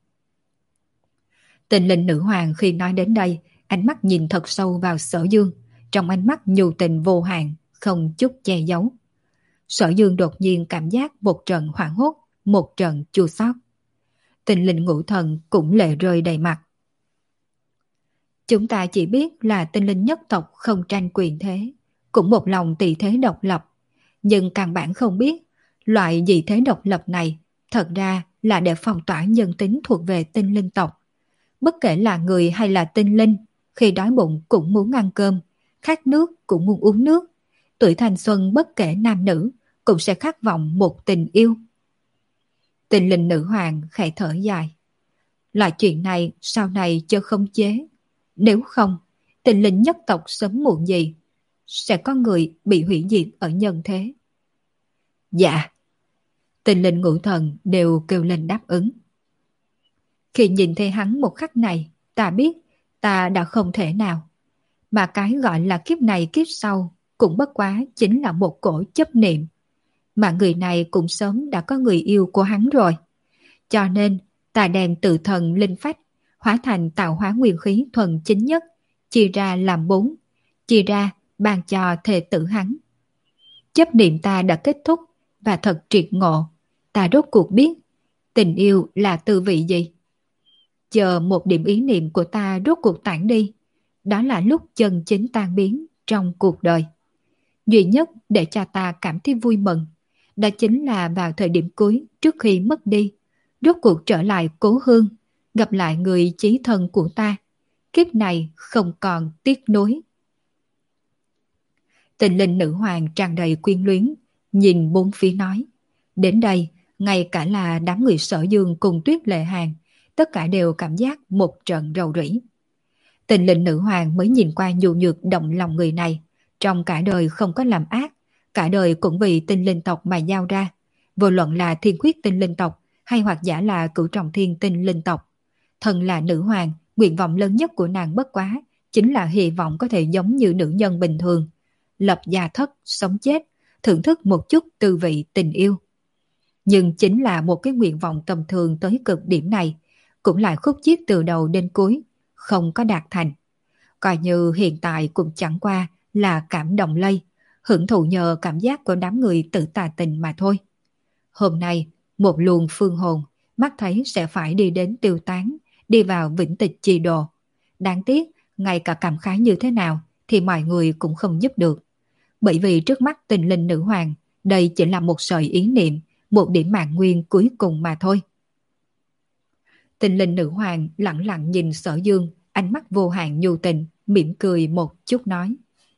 Tinh linh nữ hoàng khi nói đến đây, ánh mắt nhìn thật sâu vào Sở Dương, trong ánh mắt nhu tình vô hạn, không chút che giấu. Sở Dương đột nhiên cảm giác một trận hoảng hốt, một trận chua xót. Tinh linh ngũ thần cũng lệ rơi đầy mặt. Chúng ta chỉ biết là tinh linh nhất tộc không tranh quyền thế, cũng một lòng tỳ thế độc lập. Nhưng căn bản không biết, loại dị thế độc lập này thật ra là để phong tỏa nhân tính thuộc về tinh linh tộc. Bất kể là người hay là tinh linh, khi đói bụng cũng muốn ăn cơm, khát nước cũng muốn uống nước. Tuổi thanh xuân bất kể nam nữ cũng sẽ khát vọng một tình yêu. Tinh linh nữ hoàng khẽ thở dài. Loại chuyện này sau này chớ không chế. Nếu không, tinh linh nhất tộc sớm muộn gì sẽ có người bị hủy diệt ở nhân thế. Dạ. Tinh linh ngũ thần đều kêu lên đáp ứng. Khi nhìn thấy hắn một khắc này, ta biết ta đã không thể nào. Mà cái gọi là kiếp này kiếp sau cũng bất quá chính là một cổ chấp niệm. Mà người này cũng sớm đã có người yêu của hắn rồi. Cho nên ta đem tự thần linh phách hóa thành tạo hóa nguyên khí thuần chính nhất, chia ra làm bốn, chia ra ban cho thề tử hắn. Chấp niệm ta đã kết thúc và thật triệt ngộ, ta rốt cuộc biết tình yêu là tư vị gì. Chờ một điểm ý niệm của ta rốt cuộc tản đi, đó là lúc chân chính tan biến trong cuộc đời. Duy nhất để cho ta cảm thấy vui mừng, đó chính là vào thời điểm cuối trước khi mất đi, rốt cuộc trở lại cố hương, gặp lại người chí thân của ta. Kiếp này không còn tiếc nuối. Tình linh nữ hoàng tràn đầy quyến luyến, nhìn bốn phía nói. Đến đây, ngay cả là đám người Sở Dương cùng Tuyết Lệ Hàn, tất cả đều cảm giác một trận rầu rĩ. Tình linh nữ hoàng mới nhìn qua nhu nhược động lòng người này, trong cả đời không có làm ác, cả đời cũng vì tinh linh tộc mà giao ra, vô luận là thiên khuyết tinh linh tộc hay hoặc giả là cửu trọng thiên tinh linh tộc. Thân là nữ hoàng, nguyện vọng lớn nhất của nàng bất quá chính là hy vọng có thể giống như nữ nhân bình thường, lập gia thất, sống chết, thưởng thức một chút tư vị tình yêu. Nhưng chính là một cái nguyện vọng tầm thường tới cực điểm này, cũng lại khúc chiết từ đầu đến cuối, không có đạt thành. Coi như hiện tại cũng chẳng qua là cảm động lây, hưởng thụ nhờ cảm giác của đám người tự tà tình mà thôi. Hôm nay, một luồng phương hồn, mắt thấy sẽ phải đi đến tiêu tán, đi vào vĩnh tịch chi đồ. Đáng tiếc, ngay cả cảm khái như thế nào thì mọi người cũng không giúp được. Bởi vì trước mắt tình linh nữ hoàng, đây chỉ là một sợi ý niệm, một điểm mạng nguyên cuối cùng mà thôi. Tình linh nữ hoàng lặng lặng nhìn Sở Dương, ánh mắt vô hạn nhu tình, mỉm cười một chút nói.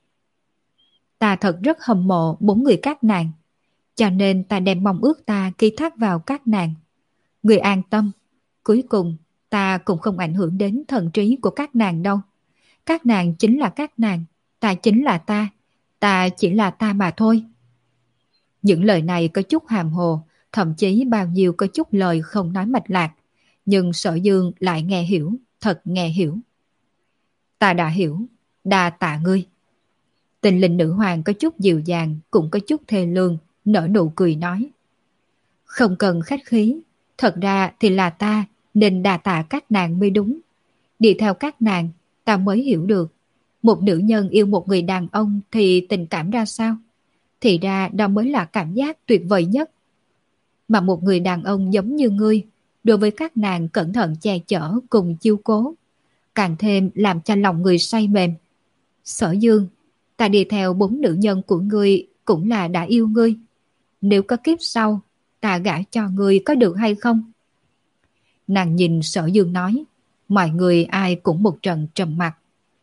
Ta thật rất hâm mộ bốn người các nàng, cho nên ta đem mong ước ta ký thác vào các nàng. Người an tâm, cuối cùng ta cũng không ảnh hưởng đến thần trí của các nàng đâu. Các nàng chính là các nàng, ta chính là ta, ta chỉ là ta mà thôi. Những lời này có chút hàm hồ, thậm chí bao nhiêu có chút lời không nói mạch lạc, nhưng Sở Dương lại nghe hiểu, thật nghe hiểu. Ta đã hiểu, đa tạ ngươi. Tình linh nữ hoàng có chút dịu dàng, cũng có chút thê lương, nở nụ cười nói. Không cần khách khí, thật ra thì là ta nên đa tạ các nàng mới đúng. Đi theo các nàng, ta mới hiểu được, một nữ nhân yêu một người đàn ông thì tình cảm ra sao? Thì ra đó mới là cảm giác tuyệt vời nhất. Mà một người đàn ông giống như ngươi, đối với các nàng cẩn thận che chở cùng chiêu cố, càng thêm làm cho lòng người say mềm. Sở Dương, ta đi theo bốn nữ nhân của ngươi cũng là đã yêu ngươi. Nếu có kiếp sau, ta gả cho ngươi có được hay không? Nàng nhìn Sở Dương nói, mọi người ai cũng một trận trầm mặc.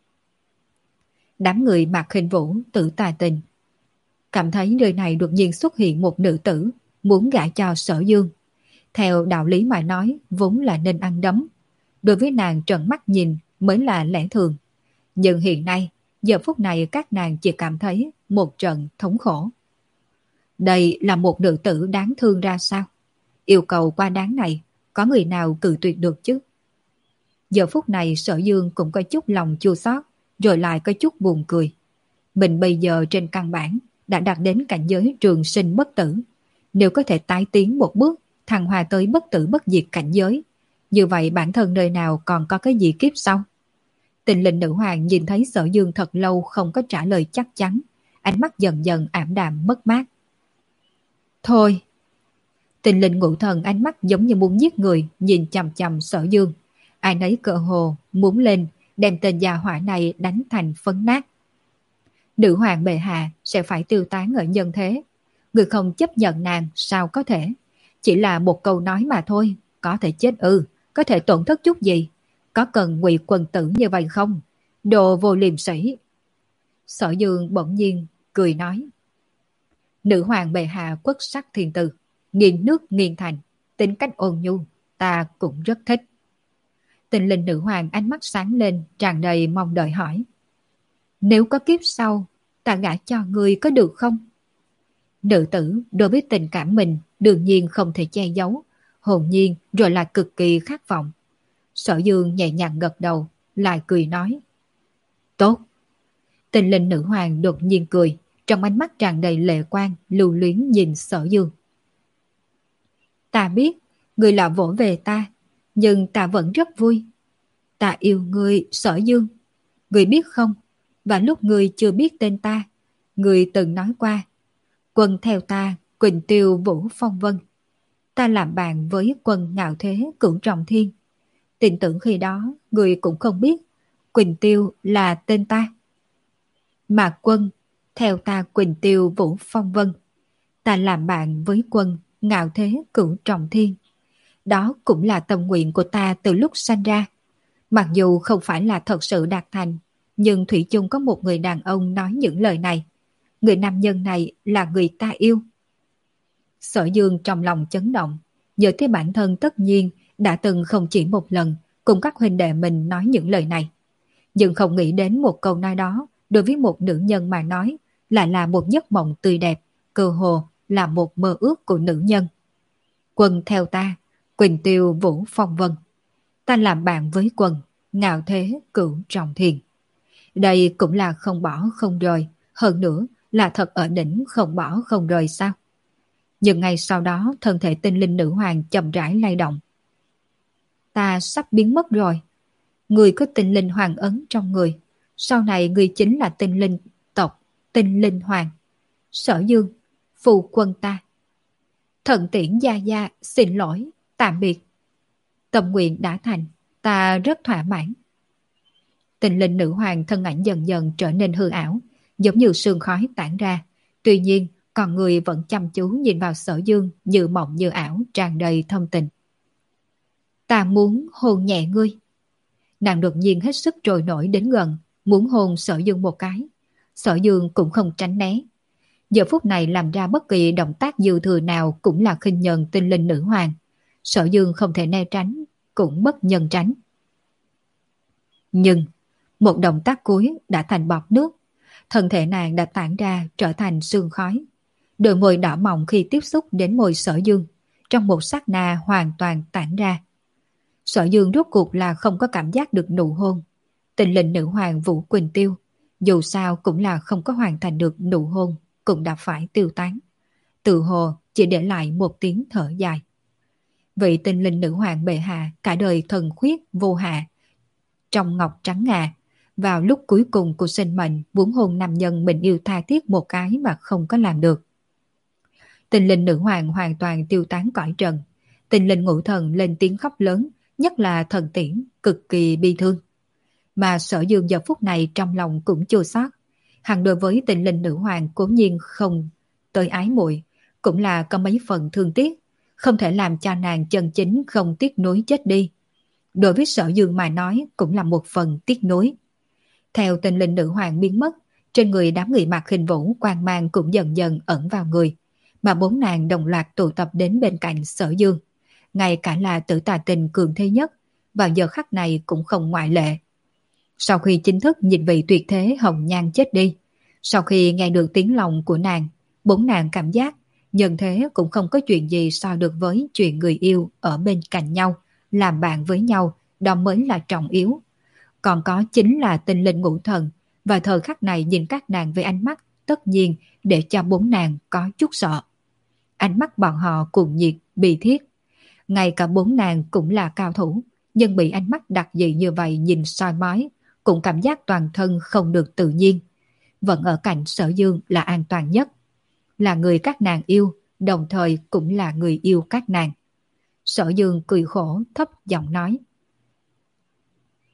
Đám người Mạc Khinh Vũ tự tà tình, cảm thấy nơi này đột nhiên xuất hiện một nữ tử muốn gả cho Sở Dương. Theo đạo lý mà nói vốn là nên ăn đấm, đối với nàng trợn mắt nhìn mới là lẽ thường. Nhưng hiện nay, giờ phút này các nàng chỉ cảm thấy một trận thống khổ. Đây là một nữ tử đáng thương ra sao? Yêu cầu qua đáng này, có người nào cự tuyệt được chứ? Giờ phút này Sở Dương cũng có chút lòng chua xót, rồi lại có chút buồn cười. Mình bây giờ trên căn bản đã đạt đến cảnh giới trường sinh bất tử. Nếu có thể tái tiến một bước, thăng hoa tới bất tử bất diệt cảnh giới, như vậy bản thân nơi nào còn có cái gì kiếp sau? Tình linh nữ hoàng nhìn thấy Sở Dương thật lâu không có trả lời chắc chắn, ánh mắt dần dần ảm đạm mất mát. Thôi. Tình linh ngũ thần ánh mắt giống như muốn giết người, nhìn chằm chằm Sở Dương. Ai nấy cỡ hồ muốn lên đem tên già hỏa này đánh thành phấn nát. Nữ hoàng bệ hạ sẽ phải tiêu tán ở nhân thế. Người không chấp nhận nàng sao có thể? Chỉ là một câu nói mà thôi, có thể chết ư, có thể tổn thất chút gì? Có cần ngụy quần tử như vậy không? Đồ vô liêm sỉ. Sở Dương bỗng nhiên cười nói. Nữ hoàng bệ hạ quốc sắc thiên tư, nghiền nước nghiền thành, tính cách ôn nhu, ta cũng rất thích. Tình linh nữ hoàng ánh mắt sáng lên, tràn đầy mong đợi hỏi. Nếu có kiếp sau, ta gả cho ngươi có được không? Nữ tử đối với tình cảm mình đương nhiên không thể che giấu, hồn nhiên rồi lại cực kỳ khát vọng. Sở Dương nhẹ nhàng gật đầu, lại cười nói. Tốt. Tình linh nữ hoàng đột nhiên cười, trong ánh mắt tràn đầy lệ quang, lưu luyến nhìn Sở Dương. Ta biết, ngươi là vỗ về ta, nhưng ta vẫn rất vui. Ta yêu ngươi, Sở Dương. Ngươi biết không, và lúc ngươi chưa biết tên ta, ngươi từng nói qua, quân theo ta, Quỳnh Tiêu Vũ Phong Vân. Ta làm bạn với quân ngạo thế cửu trọng thiên. Tin tưởng khi đó, ngươi cũng không biết, Quỳnh Tiêu là tên ta. Mà quân, theo ta Quỳnh Tiêu Vũ Phong Vân. Ta làm bạn với quân ngạo thế cửu trọng thiên. Đó cũng là tâm nguyện của ta từ lúc sanh ra. Mặc dù không phải là thật sự đạt thành, nhưng thủy chung có một người đàn ông nói những lời này. Người nam nhân này là người ta yêu. Sở Dương trong lòng chấn động, nhớ tới bản thân tất nhiên đã từng không chỉ một lần cùng các huynh đệ mình nói những lời này. Nhưng không nghĩ đến một câu nói đó đối với một nữ nhân mà nói lại là một giấc mộng tươi đẹp, cơ hồ là một mơ ước của nữ nhân. Quân theo ta, Quỳnh Tiêu Vũ Phong Vân. Ta làm bạn với quân, ngạo thế cửu trọng thiên. Đây cũng là không bỏ không rời, hơn nữa là thật ở đỉnh không bỏ không rời sao? Nhưng ngay sau đó thân thể tinh linh nữ hoàng chậm rãi lay động. Ta sắp biến mất rồi. Người có tinh linh hoàng ấn trong người. Sau này người chính là tinh linh tộc, tinh linh hoàng. Sở Dương, phụ quân ta. Thần tiễn gia gia, xin lỗi, tạm biệt. Tâm nguyện đã thành, ta rất thỏa mãn. Tinh linh nữ hoàng thân ảnh dần dần trở nên hư ảo, giống như sương khói tản ra. Tuy nhiên, còn người vẫn chăm chú nhìn vào Sở Dương như mộng như ảo, tràn đầy thâm tình. Ta muốn hôn nhẹ ngươi. Nàng đột nhiên hết sức trồi nổi đến gần, muốn hôn Sở Dương một cái. Sở Dương cũng không tránh né. Giờ phút này làm ra bất kỳ động tác dư thừa nào cũng là khinh nhờn tinh linh nữ hoàng. Sở Dương không thể né tránh, cũng bất nhân tránh. Nhưng, một động tác cuối đã thành bọt nước. Thân thể nàng đã tản ra trở thành sương khói. Đôi môi đỏ mọng khi tiếp xúc đến môi Sở Dương, trong một sát na hoàn toàn tản ra. Sở Dương rốt cuộc là không có cảm giác được nụ hôn. Tình linh nữ hoàng Vũ Quỳnh Tiêu, dù sao cũng là không có hoàn thành được nụ hôn, cũng đã phải tiêu tán. Tự hồ chỉ để lại một tiếng thở dài. Vị tình linh nữ hoàng bệ hạ cả đời thần khuyết vô hạ, trong ngọc trắng ngà, vào lúc cuối cùng của sinh mệnh muốn hôn nam nhân mình yêu tha thiết một cái mà không có làm được. Tình linh nữ hoàng hoàn toàn tiêu tán cõi trần. Tình linh ngũ thần lên tiếng khóc lớn, nhất là thần tiễn, cực kỳ bi thương. Mà Sở Dương giờ phút này trong lòng cũng chua xót. Hắn đối với tình linh nữ hoàng cố nhiên không tới ái muội, cũng là có mấy phần thương tiếc, không thể làm cho nàng chân chính không tiếc nuối chết đi. Đối với Sở Dương mà nói cũng là một phần tiếc nuối. Theo tình linh nữ hoàng biến mất, trên người đám người Mạc Khinh Vũ quang mang cũng dần dần ẩn vào người, mà bốn nàng đồng loạt tụ tập đến bên cạnh Sở Dương. Ngay cả là Tử Tà Tình cường thế nhất, vào giờ khắc này cũng không ngoại lệ. Sau khi chính thức nhìn vị tuyệt thế hồng nhan chết đi, sau khi nghe được tiếng lòng của nàng, bốn nàng cảm giác nhân thế cũng không có chuyện gì so được với chuyện người yêu ở bên cạnh nhau, làm bạn với nhau, đó mới là trọng yếu. Còn có chính là tinh linh ngũ thần, và thời khắc này nhìn các nàng với ánh mắt tất nhiên để cho bốn nàng có chút sợ. Ánh mắt bọn họ cuồng nhiệt, bi thiết. Ngay cả bốn nàng cũng là cao thủ, nhưng bị ánh mắt đặc dị như vậy nhìn soi mói, cũng cảm giác toàn thân không được tự nhiên. Vẫn ở cạnh Sở Dương là an toàn nhất. Là người các nàng yêu, đồng thời cũng là người yêu các nàng. Sở Dương cười khổ thấp giọng nói.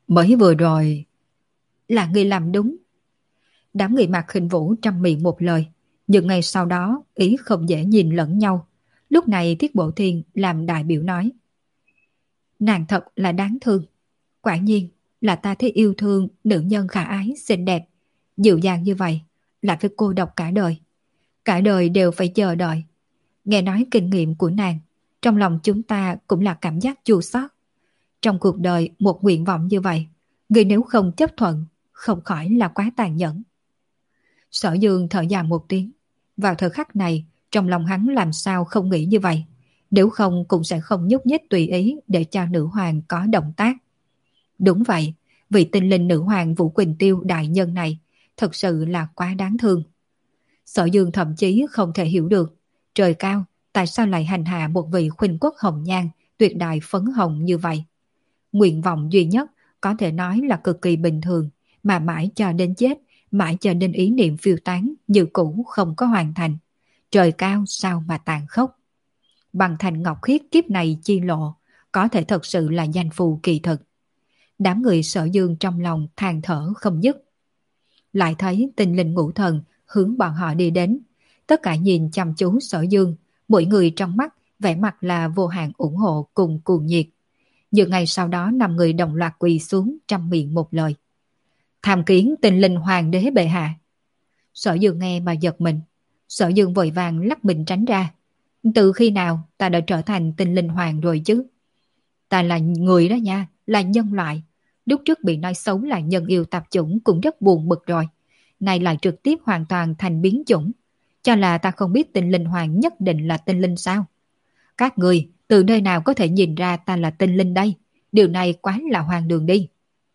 Mới vừa rồi là người làm đúng. Đám người Mạc Khinh Vũ trăm miệng một lời, nhưng ngay sau đó ý không dễ nhìn lẫn nhau. Lúc này Tiết Bộ Thiên làm đại biểu nói. Nàng thật là đáng thương. Quả nhiên là ta thấy yêu thương nữ nhân khả ái, xinh đẹp, dịu dàng như vậy, lại phải cô độc cả đời. Cả đời đều phải chờ đợi. Nghe nói kinh nghiệm của nàng, trong lòng chúng ta cũng là cảm giác chua xót. Trong cuộc đời một nguyện vọng như vậy, người nếu không chấp thuận, không khỏi là quá tàn nhẫn. Sở Dương thở dài một tiếng. Vào thời khắc này, trong lòng hắn làm sao không nghĩ như vậy. Nếu không cũng sẽ không nhúc nhích tùy ý để cho nữ hoàng có động tác. Đúng vậy, vị tinh linh nữ hoàng Vũ Quỳnh Tiêu đại nhân này thật sự là quá đáng thương. Sở Dương thậm chí không thể hiểu được, trời cao, tại sao lại hành hạ một vị khuynh quốc hồng nhan, tuyệt đại phấn hồng như vậy. Nguyện vọng duy nhất có thể nói là cực kỳ bình thường, mà mãi cho đến chết, mãi cho đến ý niệm phiêu tán như cũ không có hoàn thành. Trời cao sao mà tàn khốc. Bằng thành ngọc khiết kiếp này chi lộ, có thể thật sự là danh phù kỳ thực. Đám người Sở Dương trong lòng than thở không dứt. Lại thấy tinh linh ngũ thần hướng bọn họ đi đến. Tất cả nhìn chăm chú Sở Dương, mỗi người trong mắt vẻ mặt là vô hạn ủng hộ cùng cuồng nhiệt. Nhưng ngày sau đó năm người đồng loạt quỳ xuống trăm miệng một lời. Tham kiến tinh linh hoàng đế bệ hạ. Sở Dương nghe mà giật mình. Sở Dương vội vàng lắc mình tránh ra. Từ khi nào ta đã trở thành tinh linh hoàng rồi chứ? Ta là người đó nha, là nhân loại. Lúc trước bị nói xấu là nhân yêu tạp chủng cũng rất buồn bực rồi. Nay lại trực tiếp hoàn toàn thành biến chủng. Cho là ta không biết tinh linh hoàng nhất định là tinh linh sao? Các người từ nơi nào có thể nhìn ra ta là tinh linh đây? Điều này quá là hoang đường đi.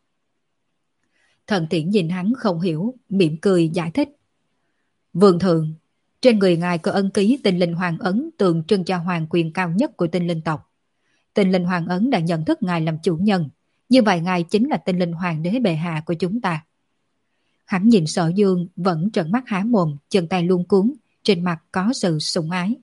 Thần Tiễn nhìn hắn không hiểu, mỉm cười giải thích. Vương thượng, trên người ngài có ân ký tinh linh hoàng ấn tượng trưng cho hoàng quyền cao nhất của tinh linh tộc. Tinh linh hoàng ấn đã nhận thức ngài làm chủ nhân, như vậy ngài chính là tinh linh hoàng đế bệ hạ của chúng ta. Hắn nhìn Sở Dương vẫn trợn mắt há mồm, chân tay luống cuống, trên mặt có sự sủng ái.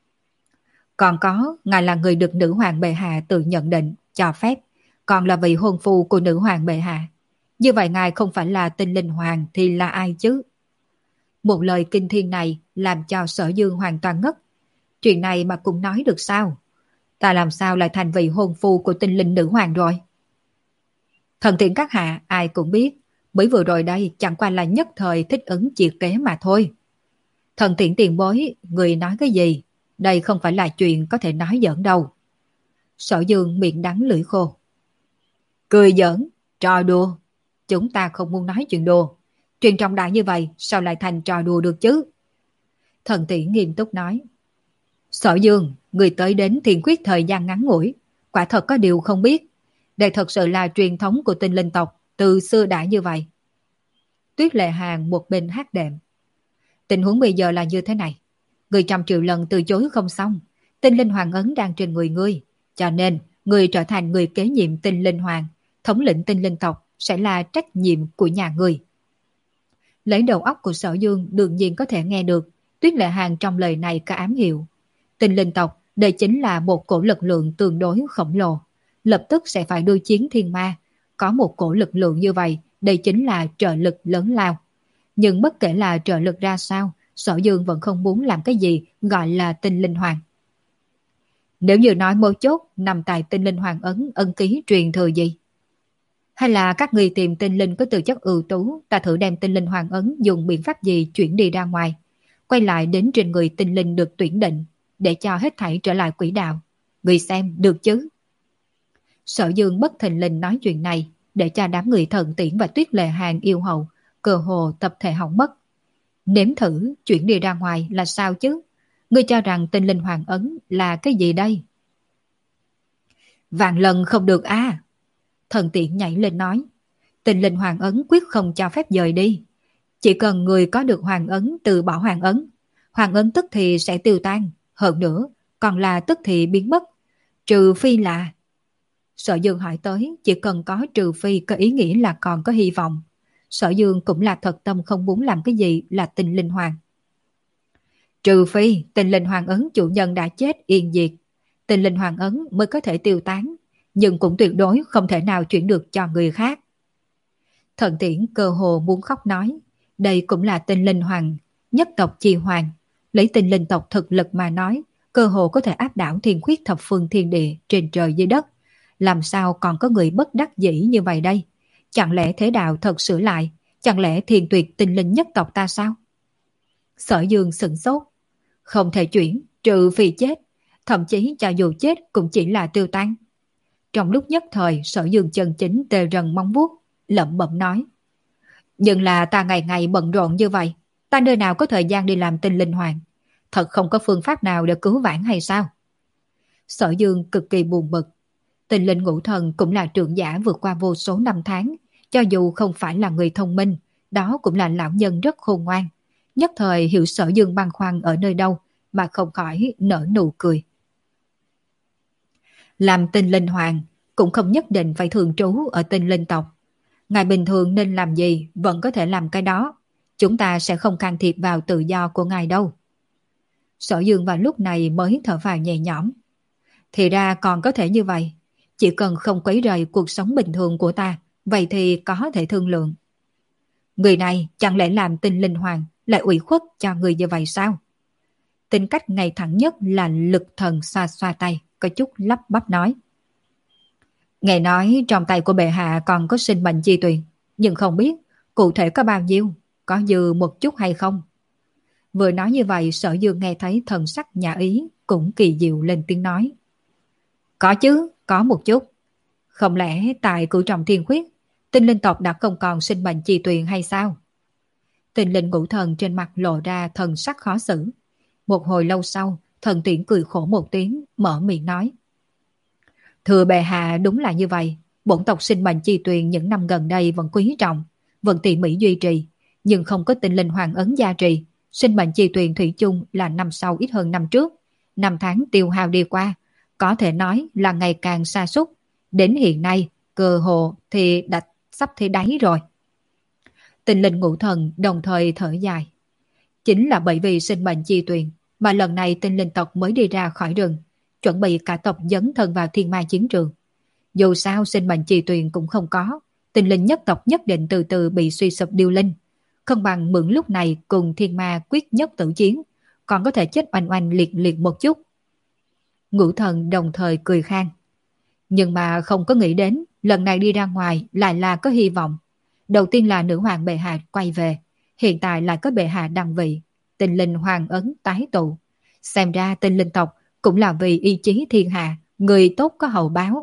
Còn có, ngài là người được nữ hoàng bệ hạ tự nhận định, cho phép, còn là vị hôn phu của nữ hoàng bệ hạ. Như vậy ngài không phải là tinh linh hoàng thì là ai chứ? Một lời kinh thiên này làm cho Sở Dương hoàn toàn ngất. Chuyện này mà cũng nói được sao? Ta làm sao lại thành vị hôn phu của tinh linh nữ hoàng rồi? Thần tiện các hạ ai cũng biết, mới vừa rồi đây chẳng qua là nhất thời thích ứng chiệt kế mà thôi. Thần tiện tiền bối, người nói cái gì? Đây không phải là chuyện có thể nói giỡn đâu. Sở Dương miệng đắng lưỡi khô. Cười giỡn, trò đùa. Chúng ta không muốn nói chuyện đùa. Chuyện trọng đại như vậy sao lại thành trò đùa được chứ? Thần tiễn nghiêm túc nói. Sở Dương, người tới đến Thiên Khuyết thời gian ngắn ngủi, quả thật có điều không biết. Đây thật sự là truyền thống của tinh linh tộc, từ xưa đã như vậy. Tuyết Lệ Hàn một bên hát đệm. Tình huống bây giờ là như thế này. Người trăm triệu lần từ chối không xong. Tinh linh hoàng ấn đang trên người ngươi. Cho nên, người trở thành người kế nhiệm tinh linh hoàng, thống lĩnh tinh linh tộc sẽ là trách nhiệm của nhà ngươi. Lấy đầu óc của Sở Dương đương nhiên có thể nghe được Tuyết Lệ Hàn trong lời này có ám hiệu. Tinh linh tộc đây chính là một cổ lực lượng tương đối khổng lồ, lập tức sẽ phải đối chiến thiên ma. Có một cổ lực lượng như vậy, đây chính là trợ lực lớn lao. Nhưng bất kể là trợ lực ra sao, Sở Dương vẫn không muốn làm cái gì gọi là tinh linh hoàng. Nếu như nói mấu chốt nằm tại tinh linh hoàng ấn ân ký truyền thừa gì? Hay là các người tìm tinh linh có tư chất ưu tú, ta thử đem tinh linh hoàng ấn dùng biện pháp gì chuyển đi ra ngoài, quay lại đến trên người tinh linh được tuyển định, để cho hết thảy trở lại quỹ đạo. Người xem được chứ? Sở Dương bất thình lình nói chuyện này, để cho đám người Thần Tiễn và Tuyết Lệ Hàn yêu hậu cơ hồ tập thể hỏng mất. Nếm thử chuyển đi ra ngoài là sao chứ? Ngươi cho rằng tinh linh hoàng ấn là cái gì đây? Vạn lần không được à? Thần Tiễn nhảy lên nói. Tinh linh hoàng ấn quyết không cho phép dời đi. Chỉ cần người có được hoàng ấn từ bỏ hoàng ấn, hoàng ấn tức thì sẽ tiêu tan. Hơn nữa, còn là tức thì biến mất. Trừ phi là... Sở Dương hỏi tới, chỉ cần có trừ phi có ý nghĩa là còn có hy vọng. Sở Dương cũng là thật tâm không muốn làm cái gì là tinh linh hoàng. Trừ phi tinh linh hoàng ấn chủ nhân đã chết yên diệt, tinh linh hoàng ấn mới có thể tiêu tán. nhưng cũng tuyệt đối không thể nào chuyển được cho người khác. Thần Tiễn cơ hồ muốn khóc nói, đây cũng là tinh linh hoàng, nhất tộc chi hoàng. Lấy tinh linh tộc thực lực mà nói, cơ hồ có thể áp đảo thiên khuyết thập phương thiên địa trên trời dưới đất. Làm sao còn có người bất đắc dĩ như vậy đây? Chẳng lẽ thế đạo thật sửa lại? Chẳng lẽ thiên tuyệt tinh linh nhất tộc ta sao? Sở Dương sửng sốt. Không thể chuyển, trừ phi chết. Thậm chí cho dù chết cũng chỉ là tiêu tan. Trong lúc nhất thời, Sở Dương chân chính tê rần móng vuốt, lẩm bẩm nói. Nhưng là ta ngày ngày bận rộn như vậy, ta nơi nào có thời gian đi làm tinh linh hoàng? Thật không có phương pháp nào để cứu vãn hay sao? Sở Dương cực kỳ buồn bực. Tinh linh ngũ thần cũng là trưởng giả vượt qua vô số năm tháng. Cho dù không phải là người thông minh, đó cũng là lão nhân rất khôn ngoan. Nhất thời hiểu Sở Dương băn khoăn ở nơi đâu mà không khỏi nở nụ cười. Làm tinh linh hoàng cũng không nhất định phải thường trú ở tinh linh tộc. Ngài bình thường nên làm gì vẫn có thể làm cái đó. Chúng ta sẽ không can thiệp vào tự do của ngài đâu. Sở Dương vào lúc này mới thở vào nhẹ nhõm. Thì ra còn có thể như vậy. Chỉ cần không quấy rầy cuộc sống bình thường của ta, vậy thì có thể thương lượng. Người này chẳng lẽ làm tinh linh hoàng lại ủy khuất cho người như vậy sao? Tính cách ngày thẳng nhất là lực thần xoa xoa tay, có chút lắp bắp nói. Nghe nói trong tay của bệ hạ còn có sinh mệnh chi tuyền, nhưng không biết cụ thể có bao nhiêu, có dư một chút hay không. Vừa nói như vậy, Sở Dương nghe thấy thần sắc nhã ý cũng kỳ diệu lên tiếng nói. Có chứ, có một chút. Không lẽ tại cửu trọng thiên khuyết, tinh linh tộc đã không còn sinh mệnh chi tuyền hay sao? Tinh linh ngũ thần trên mặt lộ ra thần sắc khó xử. Một hồi lâu sau, Thần Tiễn cười khổ một tiếng, mở miệng nói. Thưa bệ hạ, đúng là như vậy. Bổn tộc sinh mệnh chi tuyền những năm gần đây vẫn quý trọng, vẫn tỉ mỉ duy trì, nhưng không có tinh linh hoàng ấn gia trì. Sinh mệnh chi tuyền thủy chung là năm sau ít hơn năm trước. Năm tháng tiêu hao đi qua, có thể nói là ngày càng sa sút. Đến hiện nay, cơ hồ thì đã sắp thấy đáy rồi. Tinh linh ngũ thần đồng thời thở dài. Chính là bởi vì sinh mệnh chi tuyền mà lần này tinh linh tộc mới đi ra khỏi rừng, chuẩn bị cả tộc dấn thân vào thiên ma chiến trường. Dù sao sinh mệnh chi tuyền cũng không có, tinh linh nhất tộc nhất định từ từ bị suy sụp điêu linh. Không bằng mượn lúc này cùng thiên ma quyết nhất tử chiến, còn có thể chết oanh oanh liệt liệt một chút. Ngũ thần đồng thời cười khan. Nhưng mà không có nghĩ đến lần này đi ra ngoài lại là có hy vọng. Đầu tiên là nữ hoàng bệ hạ quay về, hiện tại lại có bệ hạ đăng vị, tinh linh hoàng ấn tái tụ. Xem ra tinh linh tộc cũng là vì ý chí thiên hạ, người tốt có hậu báo.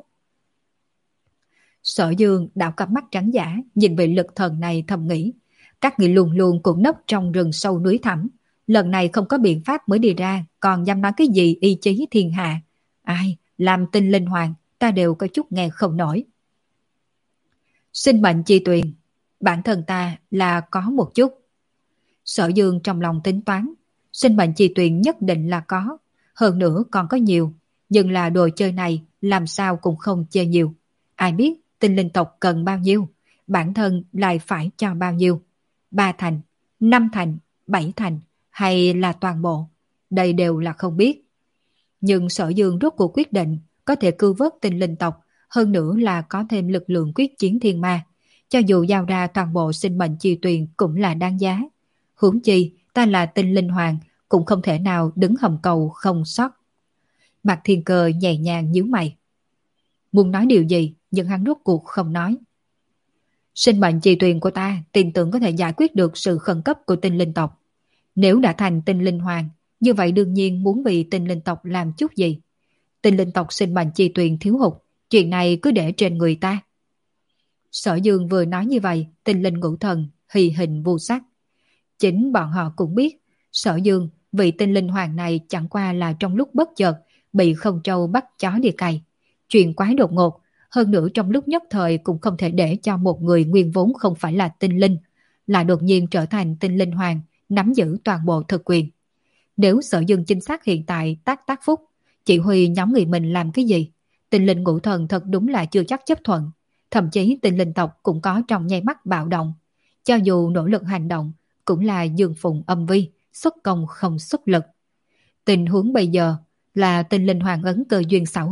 Sở Dương đảo cặp mắt trắng giả, nhìn vị lực thần này thầm nghĩ. Các người luôn luôn cũng nấp trong rừng sâu núi thẳm. Lần này không có biện pháp mới đi ra, còn dám nói cái gì ý chí thiên hạ. Ai, làm tinh linh hoàng, ta đều có chút nghe không nổi. Sinh mệnh chi tuyền, bản thân ta là có một chút. Sở Dương trong lòng tính toán, sinh mệnh chi tuyền nhất định là có, hơn nữa còn có nhiều, nhưng là đồ chơi này làm sao cũng không chơi nhiều. Ai biết tinh linh tộc cần bao nhiêu, bản thân lại phải cho bao nhiêu. Ba thành, năm thành, bảy thành hay là toàn bộ, đây đều là không biết. Nhưng Sở Dương rốt cuộc quyết định có thể cứu vớt tinh linh tộc, hơn nữa là có thêm lực lượng quyết chiến thiên ma. Cho dù giao ra toàn bộ sinh mệnh chi tuyền cũng là đáng giá. Huống chi ta là tinh linh hoàng, cũng không thể nào đứng hầm cầu không sót. Mạc Thiên Cơ nhẹ nhàng nhíu mày. Muốn nói điều gì nhưng hắn rốt cuộc không nói. Sinh mệnh chi tuyền của ta tin tưởng có thể giải quyết được sự khẩn cấp của tinh linh tộc. Nếu đã thành tinh linh hoàng, như vậy đương nhiên muốn vì tinh linh tộc làm chút gì. Tinh linh tộc sinh mệnh chi tuyền thiếu hụt, chuyện này cứ để trên người ta. Sở Dương vừa nói như vậy, tinh linh ngũ thần hì hình vô sắc. Chính bọn họ cũng biết, Sở Dương vị tinh linh hoàng này chẳng qua là trong lúc bất chợt bị không trâu bắt chó đi cày. Chuyện quá đột ngột, hơn nữa trong lúc nhất thời cũng không thể để cho một người nguyên vốn không phải là tinh linh, là đột nhiên trở thành tinh linh hoàng, nắm giữ toàn bộ thực quyền. Nếu Sở Dương chính xác hiện tại tác tác phúc, chỉ huy nhóm người mình làm cái gì, tinh linh ngũ thần thật đúng là chưa chắc chấp thuận. Thậm chí tinh linh tộc cũng có trong nháy mắt bạo động. Cho dù nỗ lực hành động, cũng là dương phụng âm vi, xuất công không xuất lực. Tình huống bây giờ là tinh linh hoàng ấn cơ duyên xảo hợp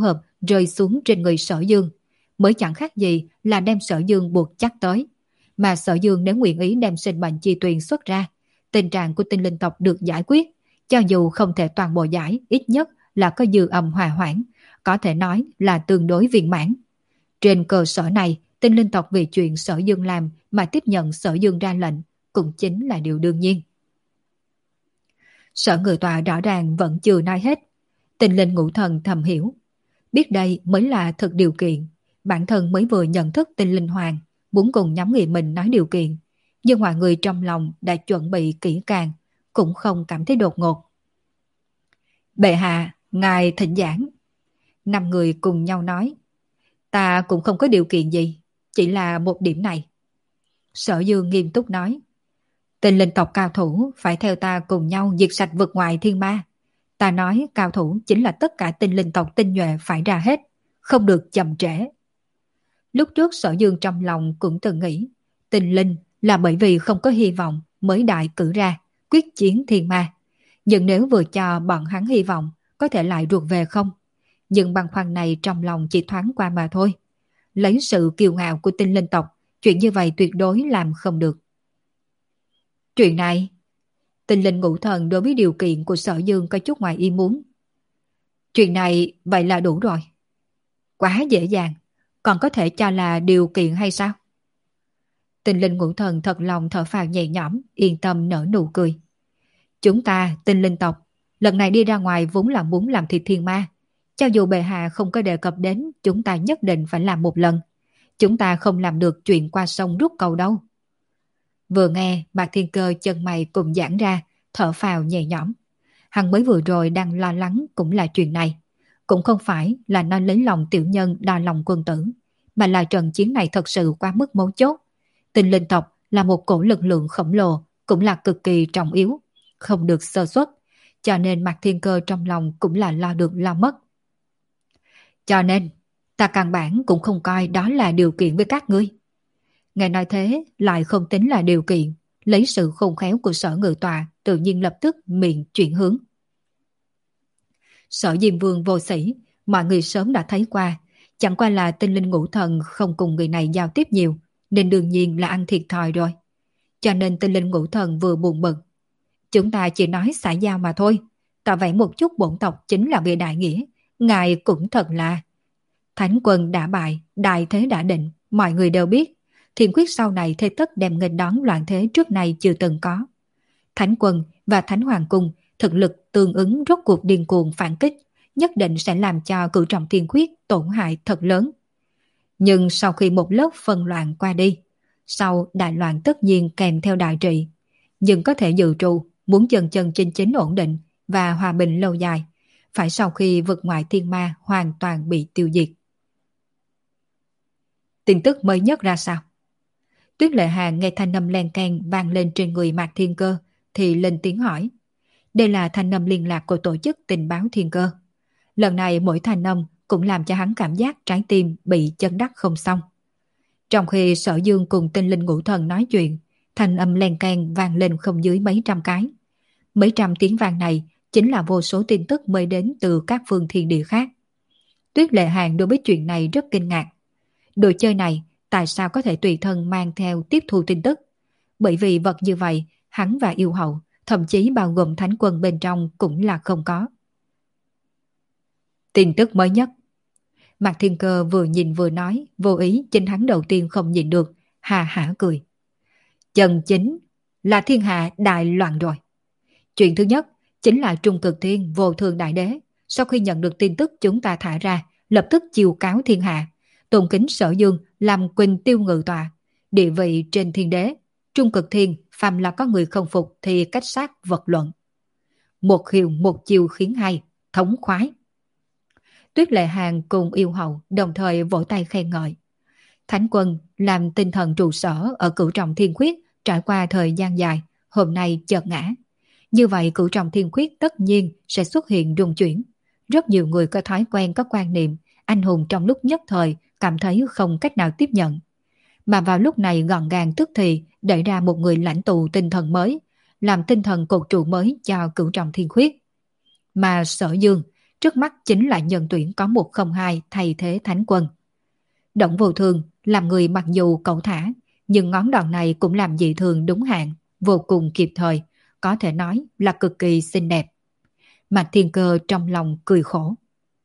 rơi xuống trên người Sở Dương, mới chẳng khác gì là đem Sở Dương buộc chắc tới. Mà Sở Dương nếu nguyện ý đem sinh mệnh chi tuyền xuất ra, tình trạng của tinh linh tộc được giải quyết, cho dù không thể toàn bộ giải, ít nhất là có dư âm hòa hoãn, có thể nói là tương đối viên mãn. Trên cơ sở này, tinh linh tộc vì chuyện Sở Dương làm mà tiếp nhận Sở Dương ra lệnh, cũng chính là điều đương nhiên. Sở Ngự Tọa rõ ràng vẫn chưa nói hết. Tinh linh ngũ thần thầm hiểu, biết đây mới là thực điều kiện. Bản thân mới vừa nhận thức tinh linh hoàng, muốn cùng nhóm người mình nói điều kiện, nhưng mọi người trong lòng đã chuẩn bị kỹ càng, cũng không cảm thấy đột ngột. Bệ hạ, ngài thỉnh giảng. Năm người cùng nhau nói, ta cũng không có điều kiện gì, chỉ là một điểm này. Sở Dương nghiêm túc nói, tinh linh tộc cao thủ phải theo ta cùng nhau diệt sạch vực ngoài thiên ma. Ta nói cao thủ chính là tất cả tinh linh tộc tinh nhuệ phải ra hết, không được chậm trễ. Lúc trước Sở Dương trong lòng cũng từng nghĩ, tinh linh là bởi vì không có hy vọng mới đại cử ra, quyết chiến thiên ma. Nhưng nếu vừa cho bọn hắn hy vọng, có thể lại ruột về không? Nhưng băn khoăn này trong lòng chỉ thoáng qua mà thôi. Lấy sự kiêu ngạo của tinh linh tộc, chuyện như vậy tuyệt đối làm không được. Chuyện này, tinh linh ngũ thần đối với điều kiện của Sở Dương có chút ngoài ý muốn. Chuyện này vậy là đủ rồi. Quá dễ dàng, còn có thể cho là điều kiện hay sao? Tinh linh ngũ thần thật lòng thở phào nhẹ nhõm, yên tâm nở nụ cười. Chúng ta, tinh linh tộc, lần này đi ra ngoài vốn là muốn làm thịt thiên ma. Cho dù bệ hạ không có đề cập đến, chúng ta nhất định phải làm một lần. Chúng ta không làm được chuyện qua sông rút cầu đâu. Vừa nghe, Mạc Thiên Cơ chân mày cùng giãn ra, thở phào nhẹ nhõm. Hắn mới vừa rồi đang lo lắng cũng là chuyện này. Cũng không phải là nó lấy lòng tiểu nhân đo lòng quân tử, mà là trận chiến này thật sự quá mức mấu chốt. Tinh linh tộc là một cổ lực lượng khổng lồ, cũng là cực kỳ trọng yếu, không được sơ suất, cho nên Mạc Thiên Cơ trong lòng cũng là lo được lo mất. Cho nên, ta căn bản cũng không coi đó là điều kiện với các ngươi. Ngài nói thế lại không tính là điều kiện, lấy sự khôn khéo của Sở Ngự Tọa tự nhiên lập tức miệng chuyển hướng. Sở Diêm Vương vô sĩ, mọi người sớm đã thấy qua, chẳng qua là tinh linh ngũ thần không cùng người này giao tiếp nhiều, nên đương nhiên là ăn thiệt thòi rồi. Cho nên tinh linh ngũ thần vừa buồn bực. Chúng ta chỉ nói xã giao mà thôi, tỏ vẻ một chút bổn tộc chính là về đại nghĩa, ngài cũng thật là. Thánh quân đã bại, đại thế đã định, mọi người đều biết. Thiên quyết sau này thế tất đem nghênh đón loạn thế trước này chưa từng có. Thánh quân và Thánh Hoàng Cung thực lực tương ứng rốt cuộc điên cuồng phản kích, nhất định sẽ làm cho cửu trọng thiên quyết tổn hại thật lớn. Nhưng sau khi một lớp phân loạn qua đi, sau đại loạn tất nhiên kèm theo đại trị, nhưng có thể dự trù muốn chân chân chính chính ổn định và hòa bình lâu dài, phải sau khi vực ngoại thiên ma hoàn toàn bị tiêu diệt. Tin tức mới nhất ra sao? Tuyết Lệ Hàn nghe thanh âm len keng vang lên trên người Mạc Thiên Cơ thì lên tiếng hỏi. Đây là thanh âm liên lạc của tổ chức tình báo Thiên Cơ. Lần này mỗi thanh âm cũng làm cho hắn cảm giác trái tim bị chấn đắc không xong. Trong khi Sở Dương cùng tinh linh ngũ thần nói chuyện, thanh âm len keng vang lên không dưới mấy trăm cái. Mấy trăm tiếng vang này chính là vô số tin tức mới đến từ các phương thiên địa khác. Tuyết Lệ Hàn đối với chuyện này rất kinh ngạc. Đồ chơi này tại sao có thể tùy thân mang theo tiếp thu tin tức? Bởi vì vật như vậy, hắn và yêu hậu, thậm chí bao gồm thánh quân bên trong cũng là không có. Tin tức mới nhất. Mạc Thiên Cơ vừa nhìn vừa nói, vô ý chính hắn đầu tiên không nhìn được, hà hả cười. Chân chính là thiên hạ đại loạn rồi. Chuyện thứ nhất chính là Trung Cực Thiên vô thường đại đế, sau khi nhận được tin tức chúng ta thả ra, lập tức chiêu cáo thiên hạ, tôn kính Sở Dương làm Quỳnh Tiêu Ngự Tọa, địa vị trên thiên đế. Trung Cực Thiên phàm là có người không phục thì cách sát vật luận. Một hiệu một chiều khiến hay, thống khoái. Tuyết Lệ Hàn cùng yêu hậu đồng thời vỗ tay khen ngợi. Thánh quân làm tinh thần trụ sở ở cửu trọng thiên khuyết trải qua thời gian dài, hôm nay chợt ngã. Như vậy cửu trọng thiên khuyết tất nhiên sẽ xuất hiện rung chuyển. Rất nhiều người có thói quen có quan niệm anh hùng trong lúc nhất thời cảm thấy không cách nào tiếp nhận. Mà vào lúc này gọn gàng tức thì đẩy ra một người lãnh tụ tinh thần mới, làm tinh thần cột trụ mới cho cửu trọng thiên khuyết. Mà Sở Dương trước mắt chính là nhân tuyển có một không hai thay thế thánh quân. Đổng Vô Thương làm người mặc dù cẩu thả, nhưng ngón đòn này cũng làm dị thường đúng hạn, vô cùng kịp thời, có thể nói là cực kỳ xinh đẹp. Mạc Thiên Cơ trong lòng cười khổ.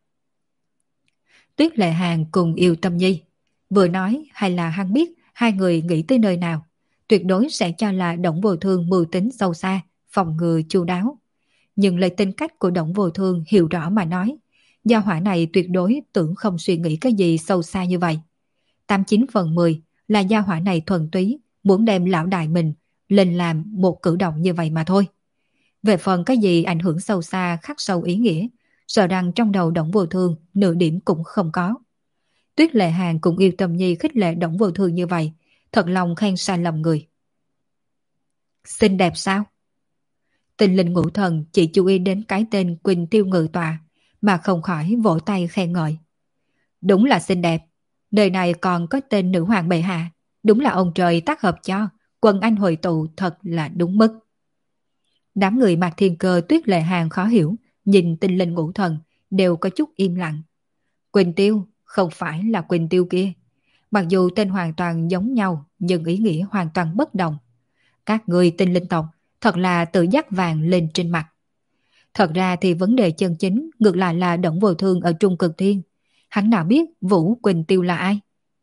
Tuyết Lệ Hàng cùng Yêu Tâm Nhi, vừa nói hay là hắn biết hai người nghĩ tới nơi nào, tuyệt đối sẽ cho là Đổng Vô Thương mưu tính sâu xa, phòng ngừa chu đáo. Nhưng lấy tính cách của Đổng Vô Thương hiểu rõ mà nói, gia hỏa này tuyệt đối tưởng không suy nghĩ cái gì sâu xa như vậy. Tám chín phần mười là gia hỏa này thuần túy, muốn đem lão đại mình lên làm một cử động như vậy mà thôi. Về phần cái gì ảnh hưởng sâu xa khắc sâu ý nghĩa, sợ rằng trong đầu Đổng Vô Thương nửa điểm cũng không có. Tuyết Lệ Hàng cũng Yêu Tâm Nhi khích lệ Đổng Vô Thương như vậy, thật lòng khen sai lầm người. Xinh đẹp sao? Tình linh ngũ thần chỉ chú ý đến cái tên Quỳnh Tiêu Ngự Tọa mà không khỏi vỗ tay khen ngợi. Đúng là xinh đẹp, đời này còn có tên nữ hoàng bệ hạ, đúng là ông trời tác hợp cho, quần anh hội tụ thật là đúng mức. Đám người Mạc Thiên Cơ, Tuyết Lệ Hàng khó hiểu, nhìn tinh linh ngũ thần đều có chút im lặng. Quỳnh Tiêu không phải là Quỳnh Tiêu kia, mặc dù tên hoàn toàn giống nhau nhưng ý nghĩa hoàn toàn bất đồng. Các người tinh linh tộc thật là tự dắt vàng lên trên mặt. Thật ra thì vấn đề chân chính ngược lại là Đổng Vô Thương ở Trung Cực Thiên. Hắn nào biết Vũ Quỳnh Tiêu là ai?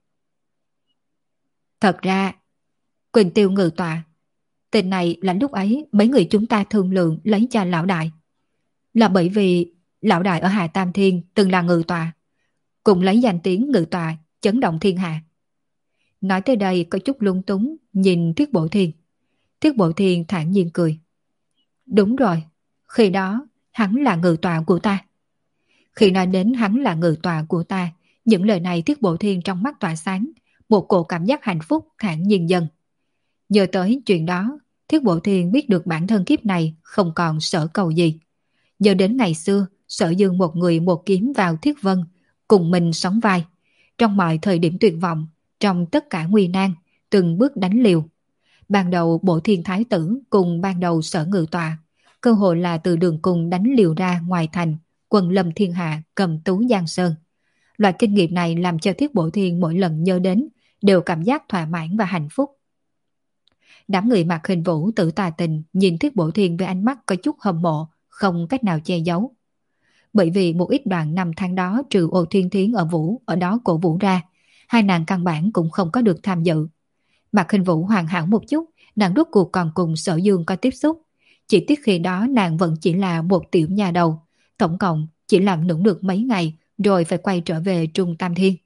Thật ra, Quỳnh Tiêu Ngự Tọa, tên này là lúc ấy mấy người chúng ta thương lượng lấy cho lão đại. Là bởi vì lão đại ở Hà Tam Thiên từng là ngự tọa, cùng lấy danh tiếng ngự tọa chấn động thiên hạ. Nói tới đây có chút lung túng nhìn Thiết Bổ Thiên. Thiết Bổ Thiên thản nhiên cười. Đúng rồi, khi đó hắn là ngự tọa của ta. Khi nói đến hắn là ngự tọa của ta, những lời này Thiết Bổ Thiên trong mắt tỏa sáng, một cổ cảm giác hạnh phúc thản nhiên dần. Nhớ tới chuyện đó, Thiết Bổ Thiên biết được bản thân kiếp này không còn sở cầu gì. Nhớ đến ngày xưa, Sở Dương một người một kiếm vào Thiết Vân, cùng mình sống vai. Trong mọi thời điểm tuyệt vọng, trong tất cả nguy nan, từng bước đánh liều. Ban đầu Bộ Thiên Thái Tử cùng ban đầu Sở Ngự Tọa, cơ hội là từ đường cùng đánh liều ra ngoài thành, quần lâm thiên hạ cầm tú Giang Sơn. Loại kinh nghiệm này làm cho Thiết Bổ Thiên mỗi lần nhớ đến đều cảm giác thỏa mãn và hạnh phúc. Đám người Mạc Hình Vũ tự tà tình nhìn Thiết Bổ Thiên với ánh mắt có chút hâm mộ, không cách nào che giấu. Bởi vì một ít đoạn năm tháng đó trừ Ô Thiên Thiến ở Vũ ở đó cổ vũ ra, hai nàng căn bản cũng không có được tham dự. Mạc Hình Vũ hoàn hảo một chút, nàng rốt cuộc còn cùng Sở Dương có tiếp xúc. Chỉ tiếc khi đó nàng vẫn chỉ là một tiểu nhà đầu, tổng cộng chỉ làm nũng được mấy ngày rồi phải quay trở về Trung Tam Thiên.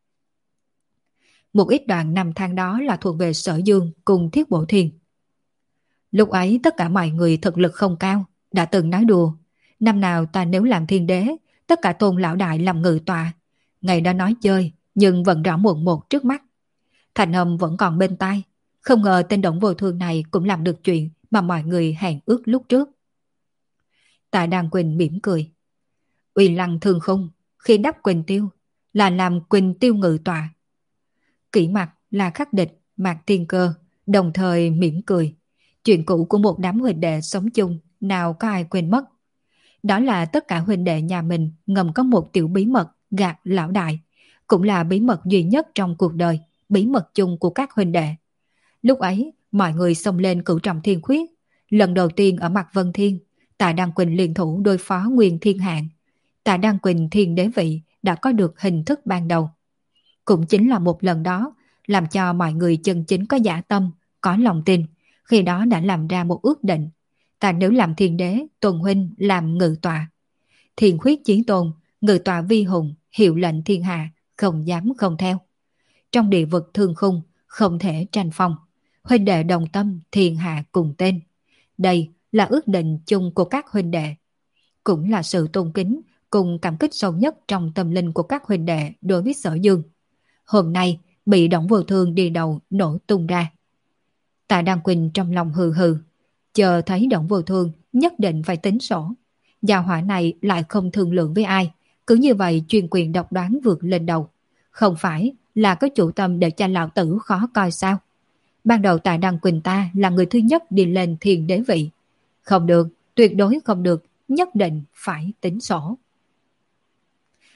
Một ít đoạn năm tháng đó là thuộc về Sở Dương cùng Thiết Bổ Thiên. Lúc ấy tất cả mọi người thực lực không cao, đã từng nói đùa, năm nào ta nếu làm thiên đế, tất cả tôn lão đại làm ngự tọa. Ngày đó nói chơi, nhưng vẫn rõ muộn một trước mắt. Thành âm vẫn còn bên tai, không ngờ tên Đổng Vô Thương này cũng làm được chuyện mà mọi người hẹn ước lúc trước. Tạ Đan Quỳnh mỉm cười. Uy Lăng Thương Khung, khi đắp Quỳnh Tiêu, là làm Quỳnh Tiêu ngự tọa. Kỷ Mặc là khắc địch, Mạc Thiên Cơ, đồng thời mỉm cười. Chuyện cũ của một đám huynh đệ sống chung, nào có ai quên mất. Đó là tất cả huynh đệ nhà mình ngầm có một tiểu bí mật gạt lão đại, cũng là bí mật duy nhất trong cuộc đời, bí mật chung của các huynh đệ. Lúc ấy, mọi người xông lên cửu trọng thiên khuyết. Lần đầu tiên ở mặt Vân Thiên, Tạ Đan Quỳnh liên thủ đối phó Nguyên Thiên Hạng. Tạ Đan Quỳnh thiên đế vị đã có được hình thức ban đầu. Cũng chính là một lần đó, làm cho mọi người chân chính có dã tâm, có lòng tin, khi đó đã làm ra một ước định. Ta nếu làm thiên đế, Tôn huynh làm ngự tọa. Thiên khuyết chí tôn, ngự tọa vi hùng, hiệu lệnh thiên hạ, không dám không theo. Trong địa vực thương khung, không thể tranh phong. Huynh đệ đồng tâm, thiên hạ cùng tên. Đây là ước định chung của các huynh đệ. Cũng là sự tôn kính cùng cảm kích sâu nhất trong tâm linh của các huynh đệ đối với Sở Dương. Hôm nay bị Đổng Vô Thương đi đầu nổ tung ra. Tạ Đan Quỳnh trong lòng hừ hừ, chờ thấy Đổng Vô Thương nhất định phải tính sổ. Gia hỏa này lại không thương lượng với ai, cứ như vậy chuyên quyền độc đoán vượt lên đầu. Không phải là có chủ tâm để cho lão tử khó coi sao? Ban đầu Tạ Đan Quỳnh ta là người thứ nhất đi lên thiên đế vị. Không được, tuyệt đối không được, nhất định phải tính sổ.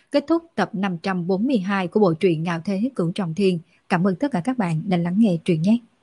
Kết thúc tập năm trăm bốn mươi hai của bộ truyện Ngạo Thế Cửu Trọng Thiên. Cảm ơn tất cả các bạn đã lắng nghe truyện nhé.